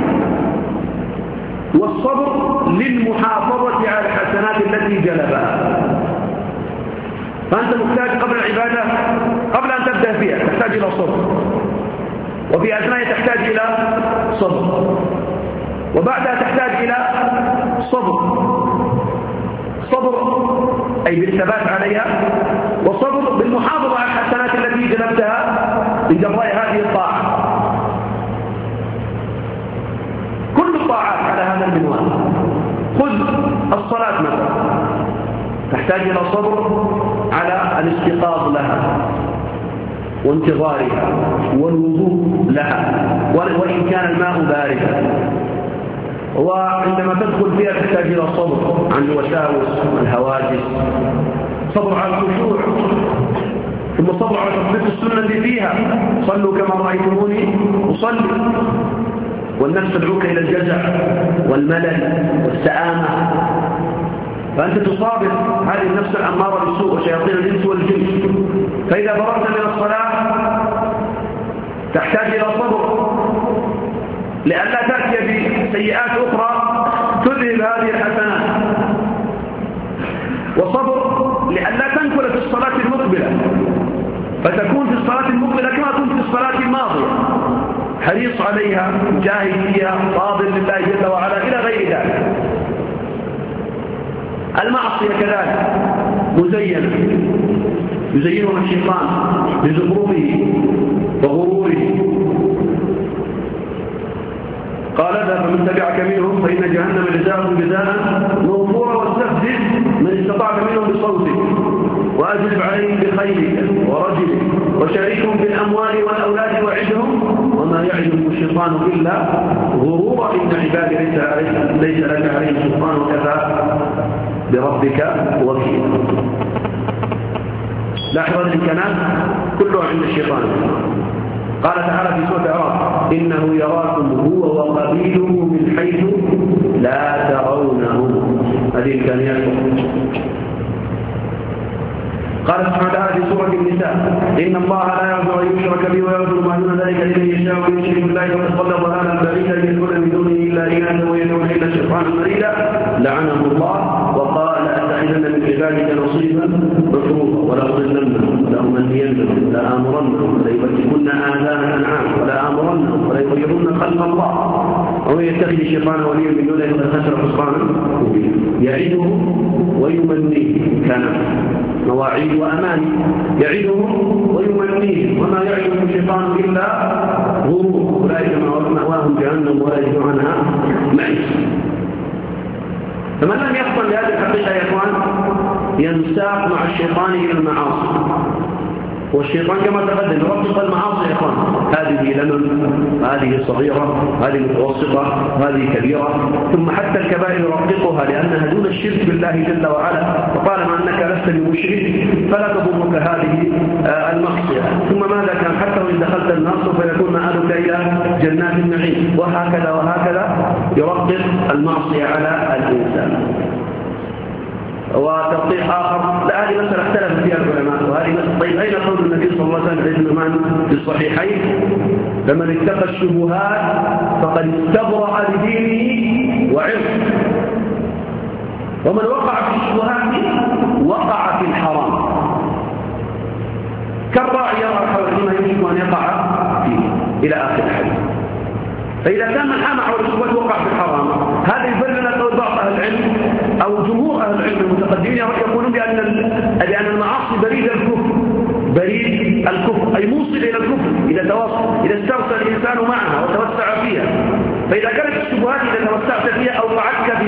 والصبر للمحافظة على الحسنات التي جلبها. فأنت محتاج قبل العبادة، قبل أن تبدأ فيها تحتاج إلى صبر، وفي أثناء تحتاج إلى صبر، وبعدها تحتاج إلى صبر، صبر أي بالثبات عليها، وصبر بالمحافظة على الحسنات التي جلبتها من جراء هذه الطاعة. كل الطاعات على هذا المنوال. خذ الصلاة مثلا، تحتاج إلى صبر على الاستيقاظ لها وانتظارها والوضوء لها، وإن كان الماء باردا. وعندما تدخل فيها تحتاج إلى صبر عن الوساوس والهواجس، صبر على الخشوع، ثم صبر على تطبيق السنة فيها: صلوا كما رأيتموني أصلي. والنفس تدعوك إلى الجزع والملل والسآمة، فأنت تصابر هذه النفس الأمارة بالسوء وشياطين الإنس والجن. فإذا فرغت من الصلاة تحتاج إلى صبر لئلا تأتي بسيئات أخرى تذهب هذه الحسنات، وصبر لئلا تنكل في الصلاة المقبلة فتكون في الصلاة المقبلة كما كنت في الصلاة الماضية، حريص عليها، جاهد فيها، فاضل لله جل وعلا، إلى غير ذلك. المعصية كذلك مزينة، يزينها الشيطان بزخرفه وغروره. قال: اذهب فمن تبعك منهم فإن جهنم جزاؤهم جزاء موفورا، واستفزز من استطعت منهم بصوتك، وأجلب عليهم بخيلك ورجلك، وشاركهم في الأموال والأولاد وعدهم، وما يعدهم الشيطان إلا غرورا، إن عبادي ليس لك عليهم سلطان وكفى بربك وكيلا. لاحظ هذه الكلام كلها عند الشيطان. قال تعالى في سورة الأعراف: إنه يراكم هو وقبيله من حيث لا ترونهم. هذه الكلمات. قال سبحانه وتعالى في سورة النساء: إن الله لا يغفر أن يشرك به ويغفر ما دون ذلك لمن يشاء ويشرك بالله وقد ضل ضلالا بعيدا يدعون من دونه إلا إناثا ويدعون إلا شيطانا مريدا لعنه الله، وقال: لأتخذن من عبادك نصيبا مفروضا ولأضلنهم ولأمنينهم ولآمرنهم وليبتكن آذان الأنعام ولآمرنهم وليغيرن خلق الله ومن يتخذ الشيطان وليا من دونه فقد خسر خسرانا مبينا. يعده ويمنيه، كان مواعيد وأماني، يعدهم ويمنيهم، وما يعدهم الشيطان إلا غرور، أولئك مأواهم جهنم ولا يجد عنها محيص. فمن لم يفطن لهذه الحقيقة يا إخوان ينساق مع الشيطان إلى المعاصي، والشيطان كما تقدم يرقق المعاصي يا إخوان، هذه لمن، هذه صغيرة، هذه متوسطة، هذه كبيرة، ثم حتى الكبائر يرققها لأنها دون الشرك بالله جل وعلا. وطالما أنك لست بمشرك فلا تضرك هذه المعصية. ثم ماذا كان؟ حتى وإن دخلت النار سوف يكون مآلك إلى جنات النعيم، وهكذا وهكذا يرقق المعصية على الإنسان. وتوضيح آخر، لا هذه مسألة اختلف فيها العلماء، وهذه مسألة. طيب أين قول النبي صلى الله عليه وسلم حديث النعمان في الصحيحين: فمن اتقى الشبهات فقد استبرأ لدينه وعرضه، ومن وقع في الشبهات وقع في الحرام، كالراعي يرعى حول ما يجب أن يقع فيه، إلى آخر الحديث. فإذا كان من حام حول الشبهات وقع في الحرام، هذا يبين قول بعض أهل العلم أو جمهور أهل العلم المتقدمين يقولون بأن بأن المعاصي بريد الكفر، بريد الكفر أي موصل إلى الكفر إذا توصل، إذا استرسل الإنسان معها وتوسع فيها. فإذا كانت الشبهات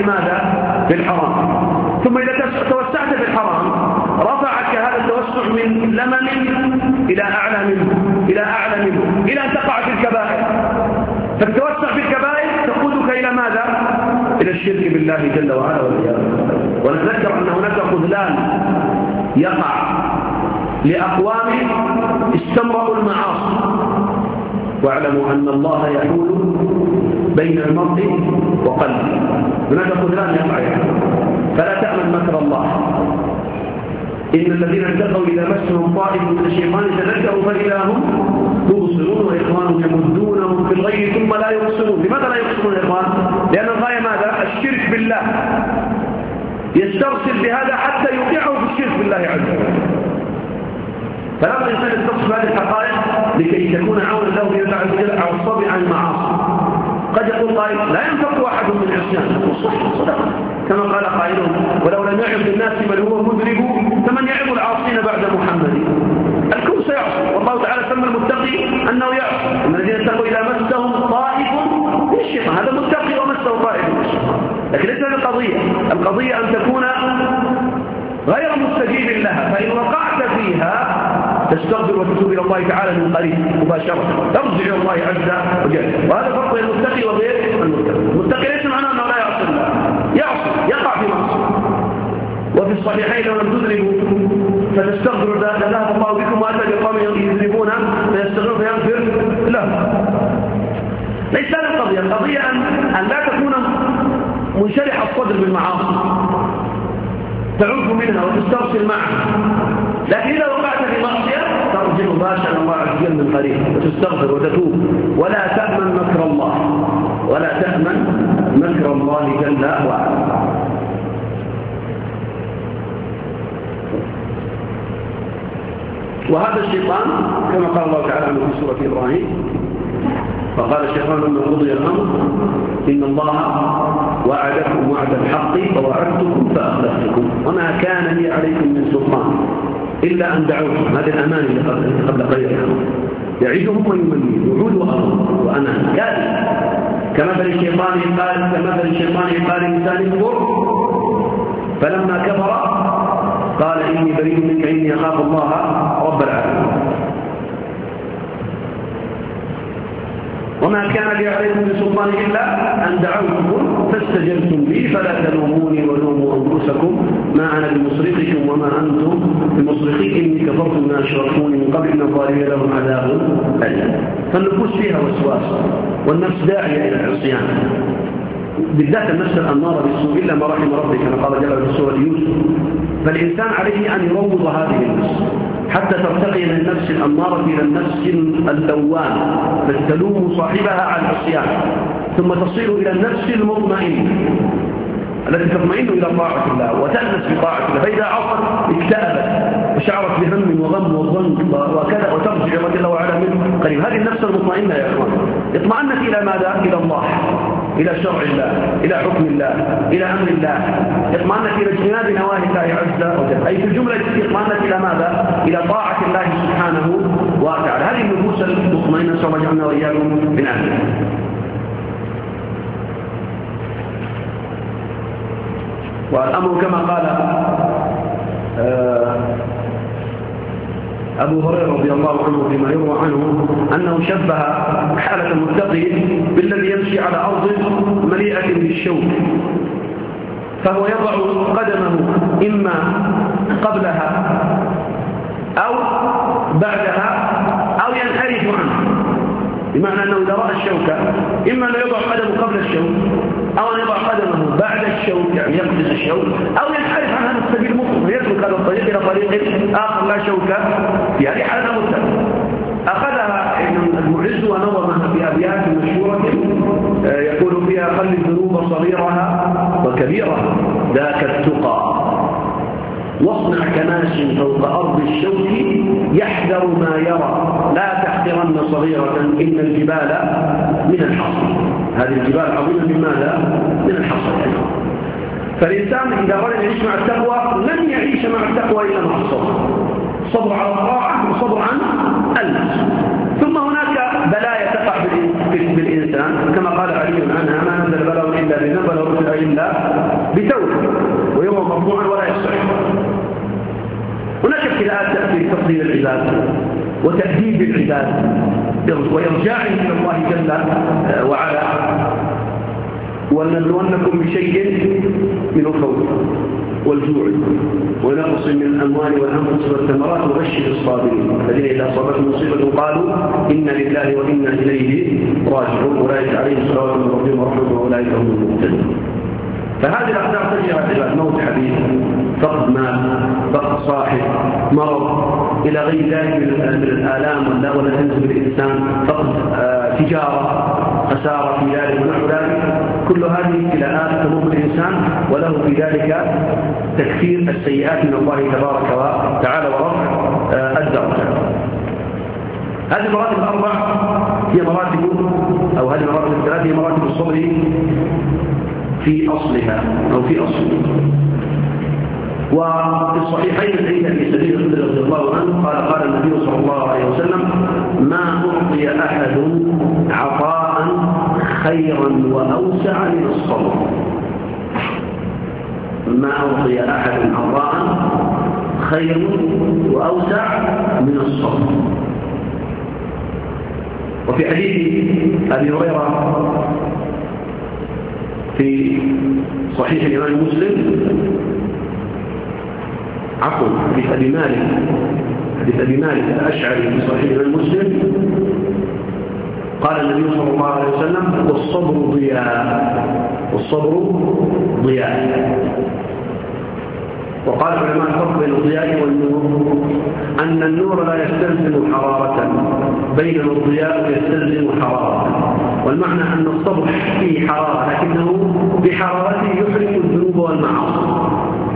ماذا؟ في الحرام. ثم إذا توسعت في الحرام رفعك هذا التوسع من لمن إلى أعلى منه إلى أعلى منه إلى أن تقع في الكبائر. فالتوسع في الكبائر تقودك إلى ماذا؟ إلى الشرك بالله جل وعلا والعياذ بالله. ونتذكر أن هناك خذلان يقع لأقوام استمروا المعاصي، واعلموا أن الله يحول بين المرء وقلبه. هناك خذلان يقع يعني. فلا تأمن مكر الله. إن الذين اتقوا إذا مسهم طائف من الشيطان تذكروا فإذا هم مبصرون وإخوانهم يمدونهم في الغي ثم لا يبصرون. لماذا لا يبصرون يا إخوان؟ لأن الغاية ماذا؟ الشرك بالله. يسترسل بهذا حتى يوقعه في الشرك بالله عز وجل. فلا الإنسان يستصف هذه الحقائق لكي تكون عونا له في الله عز وجل على الصبر عن المعاصي. قد يقول قائل لا ينفق أحد من عصيان، والصح صدق كما قال قائلهم ولو لم يعظ الناس من هو مذنب فمن يعظ العاصين بعد محمد. الكل سيعصي، والله تعالى سمى المتقي أنه يعصي. إن الذين اتقوا إذا مسهم طائف من الشيطان، هذا متقي ومسه طائف من الشيطان. لكن ليس هذه القضية. القضية أن تكون غير مستجيب لها، فإن وقعت فيها تستغفر وتتوب إلى الله تعالى من قريب مباشرة، ترجع إلى الله عز وجل. وهذا فرق بين المتقي وغير المتقي. المتقي ليس معناه أنه لا يعصي الله، يعصي يقع في معصية. وفي الصحيحين لو لم تذنبوا فتستغفروا لذهب الله بكم وأتى بقوم يذنبون فيستغفرون فيغفر له. ليس هذه القضية. القضية أن, أن لا تكون منشرح الصدر بالمعاصي تعوذ منها وتسترسل معها، لكن إذا وقعت في معصية ترجع مباشرة الله عز وجل من قريب وتستغفر وتتوب. ولا تأمن مكر الله، ولا تأمن مكر الله جل وعلا. وهذا الشيطان كما قال الله تعالى عنه في سورة إبراهيم فقال الشيطان لما قضي الأمر إن الله وعدكم وعد الحق فوعدتكم فأخلفتكم وما كان لي عليكم من سلطان إلا أن دعوتم. هذه الأمان اللي قبل قليل يعيدهم ويمني وعود وأمر وأمان كاذب كمثل الشيطان قال كمثل الشيطان قال إنسان كفر فلما كفر قال إني بريء منك إني أخاف الله رب العالمين. وما كان لي عليكم من سلطان إلا أن دعوتكم فاستجبتم لي فلا تلوموني ولوموا أنفسكم ما أنا بمصرخكم وما أنتم بمصرخي إني كفرت ما أشركوني من قبل أن الظالمين لهم عذاب أليم. فالنفوس فيها وسواس والنفس داعية إلى العصيان، بالذات النفس الأمارة بالسوء إلا ما رحم ربك كما قال جل في سورة يوسف. فالإنسان عليه أن يروض هذه النفس حتى ترتقي من النفس الأمارة إلى النفس اللوامة فتلوم صاحبها على العصيان ثم تصير إلى النفس المطمئنة التي تطمئن إلى طاعة الله وتأنس بطاعة الله. فإذا عصت اكتئبت وشعرت بهم وغم وضنك وكذا وترجع رضي الله عنها منه قريب. هذه النفس المطمئنة يا إخوان اطمأنت إلى ماذا؟ إلى الله، إلى شرع الله، إلى حكم الله، إلى أمر الله، اطمأنت إلى اجتناب نواهي الله عز وجل. أي في الجملة اطمأنت إلى ماذا؟ إلى طاعة الله سبحانه وتعالى. هذه النفوس المطمئنة نسأل الله جعلنا وإياكم من أهلها. والأمر كما قال أبو هريرة رضي الله عنه فيما يروى عنه أنه شبه حالة المتقي بالذي يمشي على أرض مليئة بالشوك فهو يضع قدمه إما قبلها أو بعدها أو ينحرف عنه، بمعنى أنه إذا رأى الشوكة إما أن يضع قدمه قبل الشوك أو أن يضع قدمه بعد الشوك يعني يقدس الشوك أو ينحرف عن هذا السبيل مطلق فيترك هذا الطريق إلى طريق آخر لا شوكة في هذه حالة متقى. أخذها المعز ونظمها في أبيات مشهورة يقول فيها خل الذنوب صغيرها وكبيرها ذاك التقى واصنع كماش فوق أرض الشوك يحذر ما يرى لا تحقرن صغيرة إن الجبال من الحصر. هذه الجبال عظيمة من ماذا؟ من الحصر. فالإنسان إذا أراد أن يعيش مع التقوى لن يعيش مع التقوى إلا مع الصبر، صبر على الطاعة وصبر عن النفس. ثم هناك بلايا تقع بالإنسان كما قال علي عنها ما نزل بلاء إلا بذنب ولا رفع إلا بتوبة ويروى مرفوعا ولا يصح. هناك ابتلاءات تأتي بتفضيل العباد وتأديب العباد وإرجاعهم إلى الله جل وعلا. ولنبلونكم بشيء من الخوف والجوع ونقص من الأموال والأنفس والثمرات وبشر الصابرين الذين إذا أصابتهم مصيبة قالوا إنا لله وإنا إليه راجعون أولئك عليهم صلوات من ربهم ورحمة وأولئك هم المهتدون. فهذه الأقدار تجري على العباد: موت حبيب، فقد مال، فقد صاحب، مرض، إلى غير ذلك من الآلام ولا تنزل بالإنسان، فقد تجارة، خسارة في ذلك ونحو ذلك. كل هذه ابتلاءات تمر بالإنسان وله في ذلك تكفير السيئات من الله تبارك وتعالى ورفع الدرجة. هذه المراتب الأربع هي مراتب أو هذه المراتب الثلاث هي مراتب الصبر في أصلها أو في أصلها. وفي الصحيحين الحديث في سبيل الخدر رضي الله عنه قال قال النبي صلى الله عليه وسلم: ما أعطي أحد عطاء خيرا وأوسع من الصبر. ما أعطي أحد عطاء خير وأوسع من الصبر. وفي حديث أبي هريرة في صحيح الإمام مسلم عفوا حديث أبي مالك حديث أبي مالك الأشعري في صحيح الإمام مسلم قال النبي صلى الله عليه وسلم: والصبر ضياء والصبر ضياء. وقال العلماء الفرق بين الضياء والنور أن النور لا يستلزم حرارة بينما الضياء يستلزم حرارة. والمعنى أن الصبر فيه حرارة لكنه بحرارته يحرق الذنوب والمعاصي.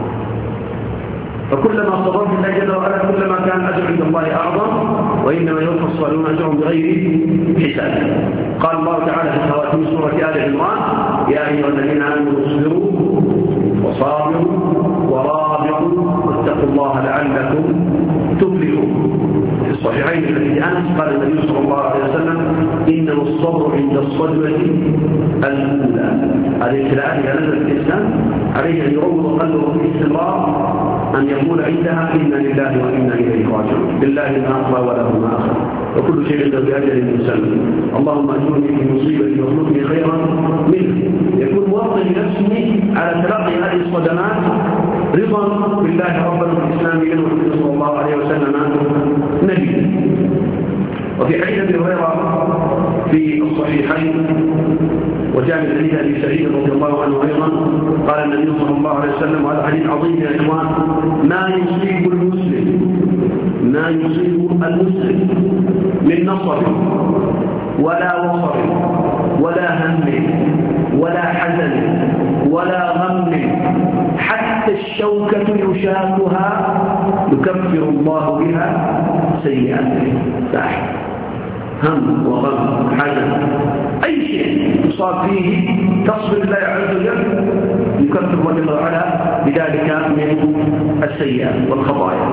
فكلما صبرت الله جل وعلا كلما كان أجر عند الله أعظم، وإنما يوفى الصالحون أجرهم بغير حساب. قال الله تعالى في خواتيم سورة آل عمران: يا أيها الذين آمنوا اصبروا وصابروا ورابطوا واتقوا الله لعلكم تفلحون. في الصحيحين الحديث أنس قال النبي صلى الله عليه وسلم: إنما الصبر عند الصدمة الأولى. هذه الابتلاءات إذا نزلت الإنسان عليه أن يروض قلبه باستمرار أن يقول عندها: إنا لله وإنا إليه راجعون، لله ما أعطى وله ما أخذ، وكل شيء عنده بأجل مسمى. اللهم أجرني في مصيبتي واخلفني خيرا منه. يكون موطن نفسه على تلقي هذه الصدمات رضا بالله ربا والإسلام منه صلى الله عليه وسلم نبي. وفي حديث ابي هريره في الصحيحين وجاء من حديث ابي سعيد رضي الله عنه ايضا قال النبي صلى الله عليه وسلم، وهذا حديث عظيم يا اخوان: ما يصيب المسلم ما يصيب المسلم من نصب ولا وصب ولا هم ولا حزن ولا غم حتى الشوكة يشاكها يكفر الله بها سيئاته. صح، هم وغم حزن أي شيء يصاب فيه تصبر الله عز وجل يكفر الله جل وعلا بذلك من السيئات والخطايا.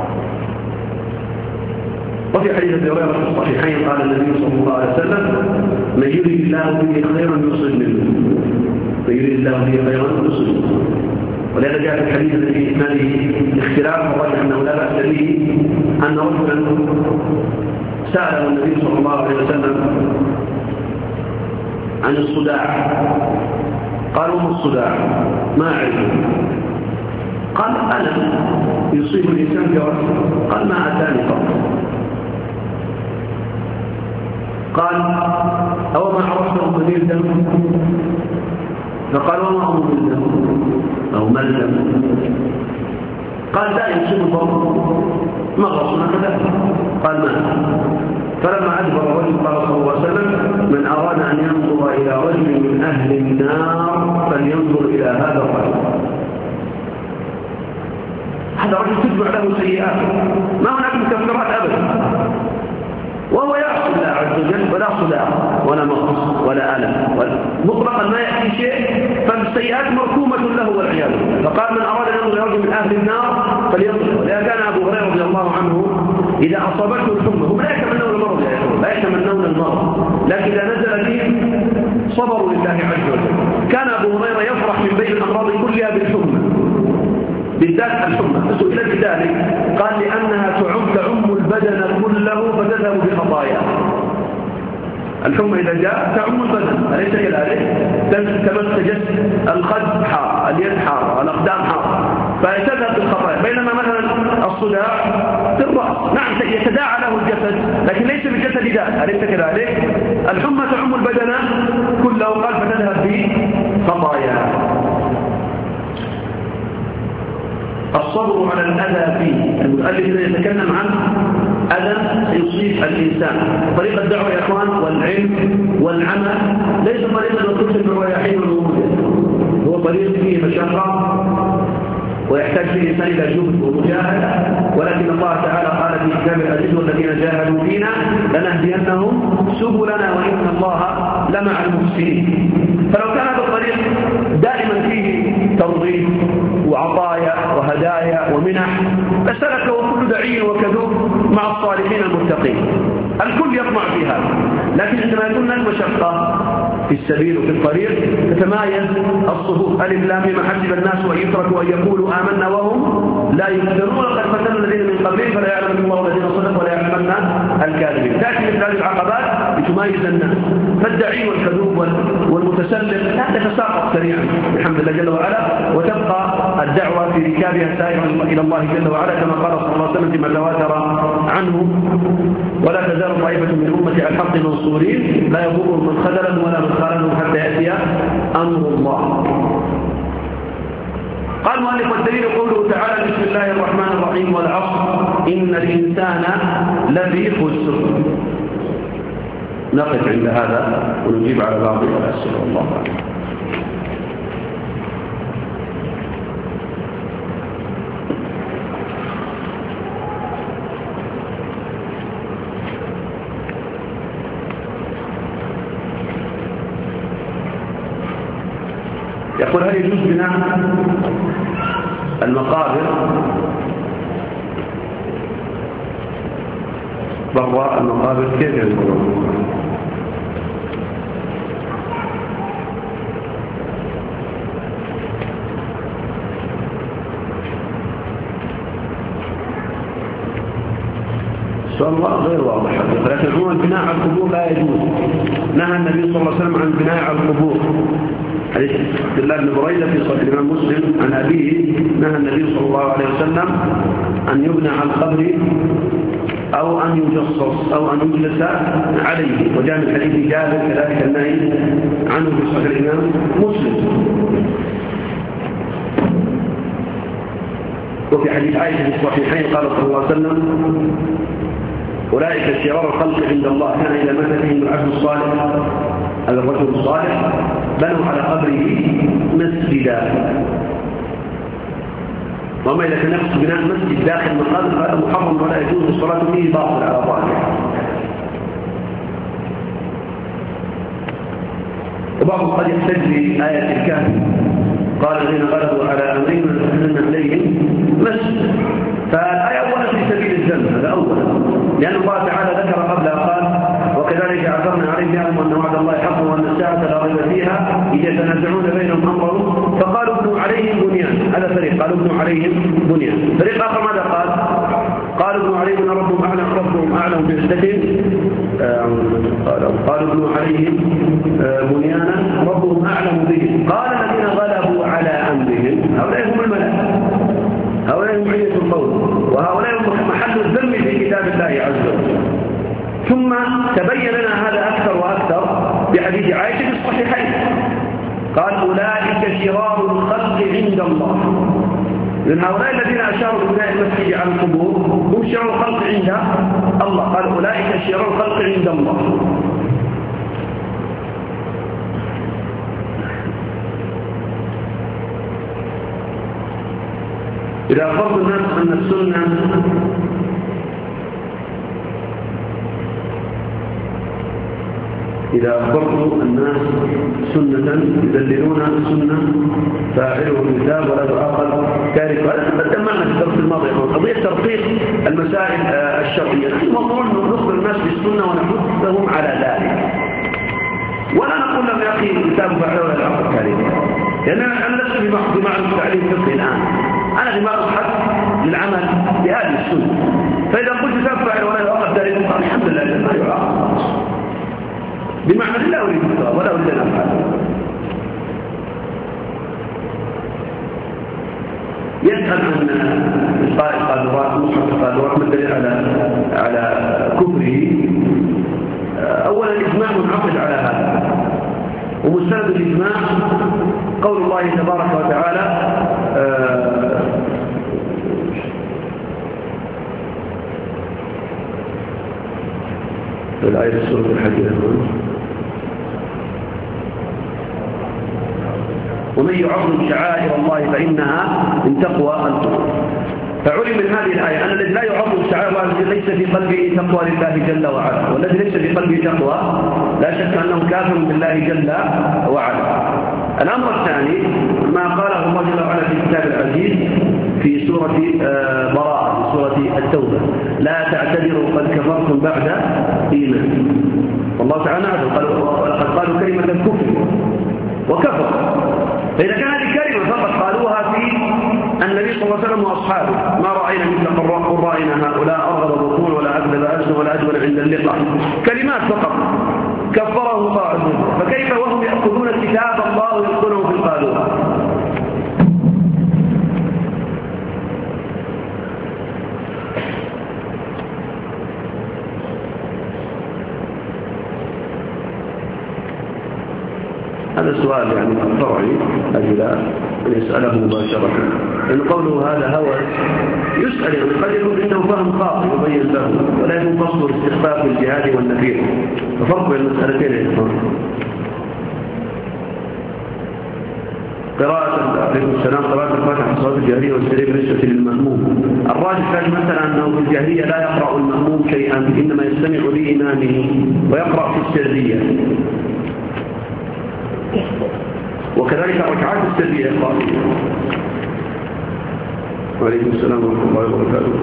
وفي حديث ابي هريره في الصحيحين قال النبي صلى الله عليه وسلم: من يريد الله به خيرا يصب منه من يريد الله به خيرا يصب منه. ولهذا جاء في الحديث الذي في اسناده اختلاف وقال انه لا باس به ان رجلا ساله النبي صلى الله عليه وسلم عن الصداع. قال: وما الصداع؟ ما اعرفه. قال: ألم يصيب الانسان في راسه؟ قال: ما اتاني قط. قال: أو ما عرفت أمني الدم؟ فقال: وما أمني الدم أو ما الدم؟ قال: لا يصيب البطن. ما غصنا كذلك؟ قال: ما. فلما أدبر الرجل قال صلى الله عليه وسلم: من أراد أن ينظر إلى رجل من أهل النار فلينظر إلى هذا الرجل. هذا الرجل تتبع له سيئات، ما هناك مكفرات أبدا، وهو يعصي الله عز وجل ولا صداع ولا مغص ولا ألم مطلقا ما يأتي شيء، فالسيئات مركومة له والعياذ بالله. فقال: من أراد أن ينظر رجل من أهل النار فلينظر. لأن كان أبو هريرة رضي الله عنه إذا أصابته الحمى، هم لا يتمنون المرض يا إخوان، لا يتمنون المرض، لكن إذا نزل بهم صبروا لله عز وجل. كان أبو هريرة يفرح من بين الأمراض كلها بالحمى، بالذات الحمى، فسئل بذلك قال لأنها تعم تعم البدن كله فتذهب بخطاياه. الحمى إذا جاء تعم البدن، أليس كذلك؟ تمس جسد، الخد حار، اليد حار، الأقدام حار، فتذهب بالخطايا. بينما مثلا الصداع في الرأس، نعم يتداعى له الجسد لكن ليس بالجسد ذات، أليس كذلك؟ الحمى تعم البدن كله قال فتذهب بخطاياه. الصبر على الأذى فيه، المؤلف يتكلم عن أذى يصيب الإنسان. طريقة الدعوة يا إخوان والعلم والعمل ليس طريقة الكتب والرياحين والوجود، هو طريق فيه مشقة ويحتاج فيه الإنسان إلى جهد ومجاهدة، ولكن الله تعالى قال في كتاب العزيز والذين جاهدوا فينا لنهدينهم سبلنا وإن الله لمع المحسنين. فلو كان هذا الطريق دائما فيه ترغيب وعطايا وهدايا ومنح لسلكه كل دعي وكذوب مع الصالحين المتقين، الكل يطمع في هذا. لكن عندما يكون هناك مشقة في السبيل وفي الطريق تتمايز الصفوف. ألف لام ميم حسب الناس وأن يتركوا أن يقولوا آمنا وهم لا يفتنون قد فتنا الذين من قبلهم فلا يعلم الله الذين صدقوا ولا يعلمن الكاذبين. تأتي مثل هذه العقبات لتمايز الناس، فالدعي والكذوب والمتسلم لا تتساقط سريعا بحمد الله جل وعلا، وتبقى الدعوة في ركابها سائرا إلى الله جل وعلا كما قال صلى الله عليه وسلم فيما تواتر عنه: ولا تزال طائفة من أمتي على الحق منصورين لا يضرهم من خذلهم ولا من خالفهم حتى يأتي أمر الله. قال المؤلف: والدليل قوله تعالى: بسم الله الرحمن الرحيم والعصر إن الإنسان لفي خسر. نقف عند هذا ونجيب على بعض الأسئلة والله أعلم. يقول: هل يجوز بناء المقابر برا المقابر؟ كيف يقولون؟ سؤال غير واضح، لكن هو البناء على القبور لا يجوز. نهى النبي صلى الله عليه وسلم عن البناء على القبور. حديث عبد الله بن بريدة في صحيح الإمام مسلم عن أبيه: نهى النبي صلى الله عليه وسلم أن يبنى على القبر أو أن يجصص أو أن يجلس عليه. وجاء من حديث جابر كذلك النهي عنه في صحيح الإمام مسلم. وفي حديث عائشة في الصحيحين قال صلى الله عليه وسلم: أولئك شرار الخلق عند الله كان إذا مات فيهم العبد الصالح، هذا الرجل الصالح، بنوا على قبره مسجدا. وما إذا كان يقصد بناء مسجد داخل المقابر فهذا محرم ولا يجوز الصلاة فيه، باطل على ظاهره. وبعضهم قد يحتج بآية الكهف: قال الذين غلبوا على أمرهم لنتخذن عليهم مسجد. فالآية أولا في سبيل الذم، هذا أولا، لأن الله تعالى ذكر قبلها قال: وكذلك أعثرنا عليهم أن وعد الله حق وأن الساعة لا ريب فيها إذ يتنازعون بينهم أمرهم فقالوا ابنوا عليهم بنيان. هذا فريق قالوا ابنوا عليهم بنيان. فريق آخر ماذا قال؟ قالوا ابنوا عليهم ربهم أعلم ربهم أعلم بعزتهم. قالوا ابنوا عليهم بنيانا ربهم أعلم بهم. قال الذين غلبوا على أمرهم، هؤلاء هم الملائكة، هؤلاء هم عية القول، وهؤلاء هم محل الذم في كتاب الله عز وجل. ثم تبين لنا هذا أكثر وأكثر بحديث عائشة في الصحيحين. قال: أولئك شرار الخلق عند الله. لأن هؤلاء الذين أشاروا ببناء المسجد على القبور هم شرار الخلق عند الله. قال: أولئك شرار الخلق عند الله. إذا أخبرت الناس أن السنة إذا أخبرت الناس سنة يدللون سنة فاعله الكتاب ولا يعاقل تارك. هذا تمامنا في الدرس الماضي قضية ترقيق المسائل الشرعية. الموضوع أن نخبر الناس بالسنة ونحثهم على ذلك. ولا نقول لهم يا أخي كتاب فعله ولا العقل عليه، لأن أنا لست بمعنى التعليم الفقهي الآن، أنا بمعنى الحق للعمل بهذه السنة. فإذا قلت كتاب فعله ولا العقل عليه الحمد لله ما يعاقب، بمعنى لا أريد الثواب ولا أريد أن أفعل. يسأل عن إلقاء القادرات مصحف القادرات ما الدليل على على كفره. أولا الإجماع منعقد على هذا، ومستند الإجماع قول الله تبارك وتعالى في الآية في سورة الحج ومن يعظم شعائر الله فإنها من تقوى القلوب. فعلم من هذه الآية أن الذي لا يعظم شعائر الله ليس في قلبه تقوى لله جل وعلا، والذي ليس في قلبه تقوى لا شك أنه كافر بالله جل وعلا. الأمر الثاني ما قاله الله جل وعلا في الكتاب العزيز في سورة براءة في سورة التوبة: لا تعتذروا قد كفرتم بعد إيمان. والله تعالى قد قالوا كلمة الكفر وكفر، فإذا كان هذه كلمة فقط قالوها في النبي صلى الله عليه وسلم وأصحابه ما رأينا مثل قرائنا هؤلاء أرغب بطون ولا أكذب أسن ولا أجمل عند اللقاء، كلمات فقط كفره الله عز وجل، فكيف وهم يأخذون كتاب الله ويأخذونه في القالون؟ هذا السؤال يعني فرعي أجل أن يسأله مباشرة، لأن قوله هذا هوى يسأل يعني قد يكون إنه فهم خاطئ يبين له، ولا يكون قصده الاستخفاف بالجهاد والنفير، ففرق بين المسألتين يا إخوان. قراءة عليه السلام قراءة الفاتحة في صلاة الجهرية والسرية بالنسبة للمأموم، الراجح كان مثلا أنه في الجهرية لا يقرأ المأموم شيئا، إنما يستمع لإمامه ويقرأ في السرية، وكذلك الركعات السرية القاضية. وعليكم السلام ورحمة الله وبركاته.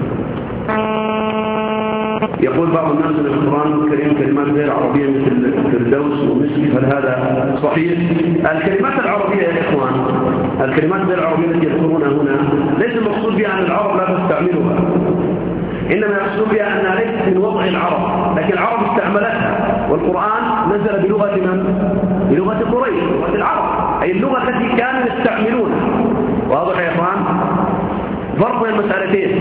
يقول بعض الناس ان القرآن الكريم كلمات غير عربية مثل فردوس ومسك، هل هذا صحيح؟ الكلمات العربية يا إخوان، الكلمات غير العربية التي يذكرونها هنا ليس المقصود بها أن العرب لا تستعملها، إنما يقصد بها أنها ليست من وضع العرب، لكن العرب استعملتها، والقرآن نزل بلغة من؟ بلغة قريش، لغة العرب، أي اللغة التي كانوا يستعملونها. واضح يا إخوان؟ فرق بين المسألتين.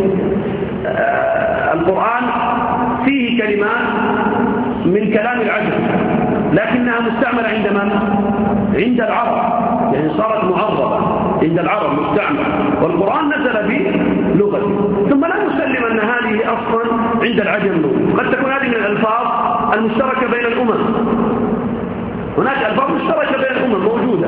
آه القرآن فيه كلمات من كلام العجم لكنها مستعملة عند من؟ عند العرب، يعني صارت معربة عند العرب مستعملة، والقرآن نزل بلغة، ثم لا نسلم أن هذه أصلا عند العجم لغة. قد تكون هذه من الألفاظ المشتركة بين الأمم، هناك ألفاظ مشتركة بين الأمم موجودة،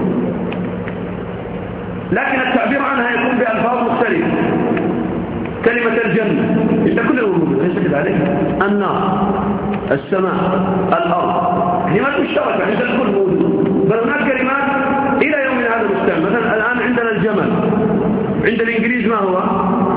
لكن التعبير عنها يكون بألفاظ مختلفة. كلمة الجنة عند كل الأمم ليس كذلك، النار، السماء، الأرض، كلمات مشتركة عند الكل موجودة، بل هناك كلمات إلى يوم هذا مستعمل. مثلا الآن عندنا الجمل، عند الإنجليز ما هو؟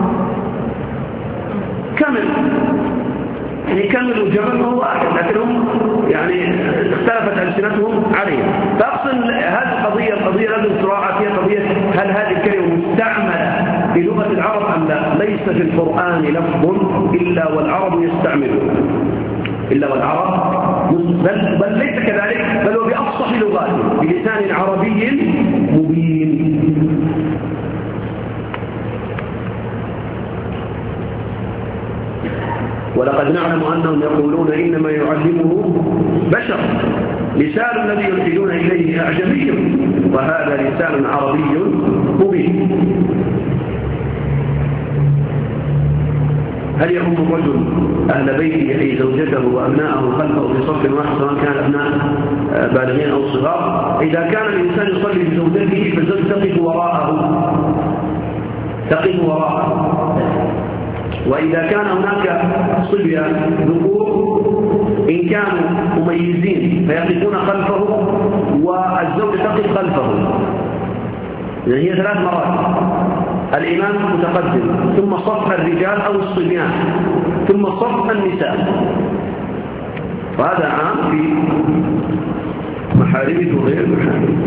كمل، يعني كملوا الجمل وهو واحد، لكنهم يعني اختلفت ألسنتهم عليه. فأقصد هذه القضية القضية لازم تراعى فيها قضية هل هذه الكلمة مستعملة في لغة العرب أم لا؟ ليس في القرآن لفظ إلا والعرب يستعملون، إلا والعرب بل, بل ليس كذلك، بل هو بأفصح لغاته بلسان عربي مبين. ولقد نعلم أنهم يقولون إنما يعلمه بشر، لسان الذي يلحدون إليه أعجمي وهذا لسان عربي مبين. هل يؤم الرجل أهل بيته أي زوجته وأبناءه خلفه في صف واحد سواء كان أبناء بالغين أو صغار؟ إذا كان الإنسان يصلي بزوجته فالزوج تقف وراءه تقف وراءه وإذا كان هناك صبية ذكور إن كانوا مميزين فيقفون خلفه والزوج تقف خلفه. يعني هي ثلاث مرات: الإمام المتقدم، ثم صف الرجال أو الصبيان، ثم صف النساء. وهذا عام في محارمه وغير محارمه.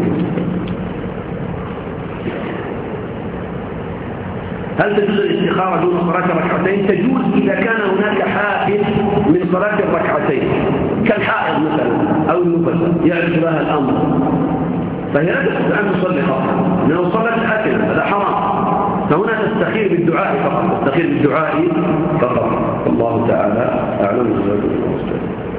هل تجوز الاستخارة دون صلاة ركعتين؟ تجوز إذا كان هناك حائل من صلاة الركعتين كالحائض مثلا أو النفس يعرف لها الأمر، فهي لا تستطيع أن تصلي خاصة لأنه صلت آثمة، هذا حرام. فهنا تستخير بالدعاء فقط، تستخير بالدعاء فقط. الله تعالى أعلم.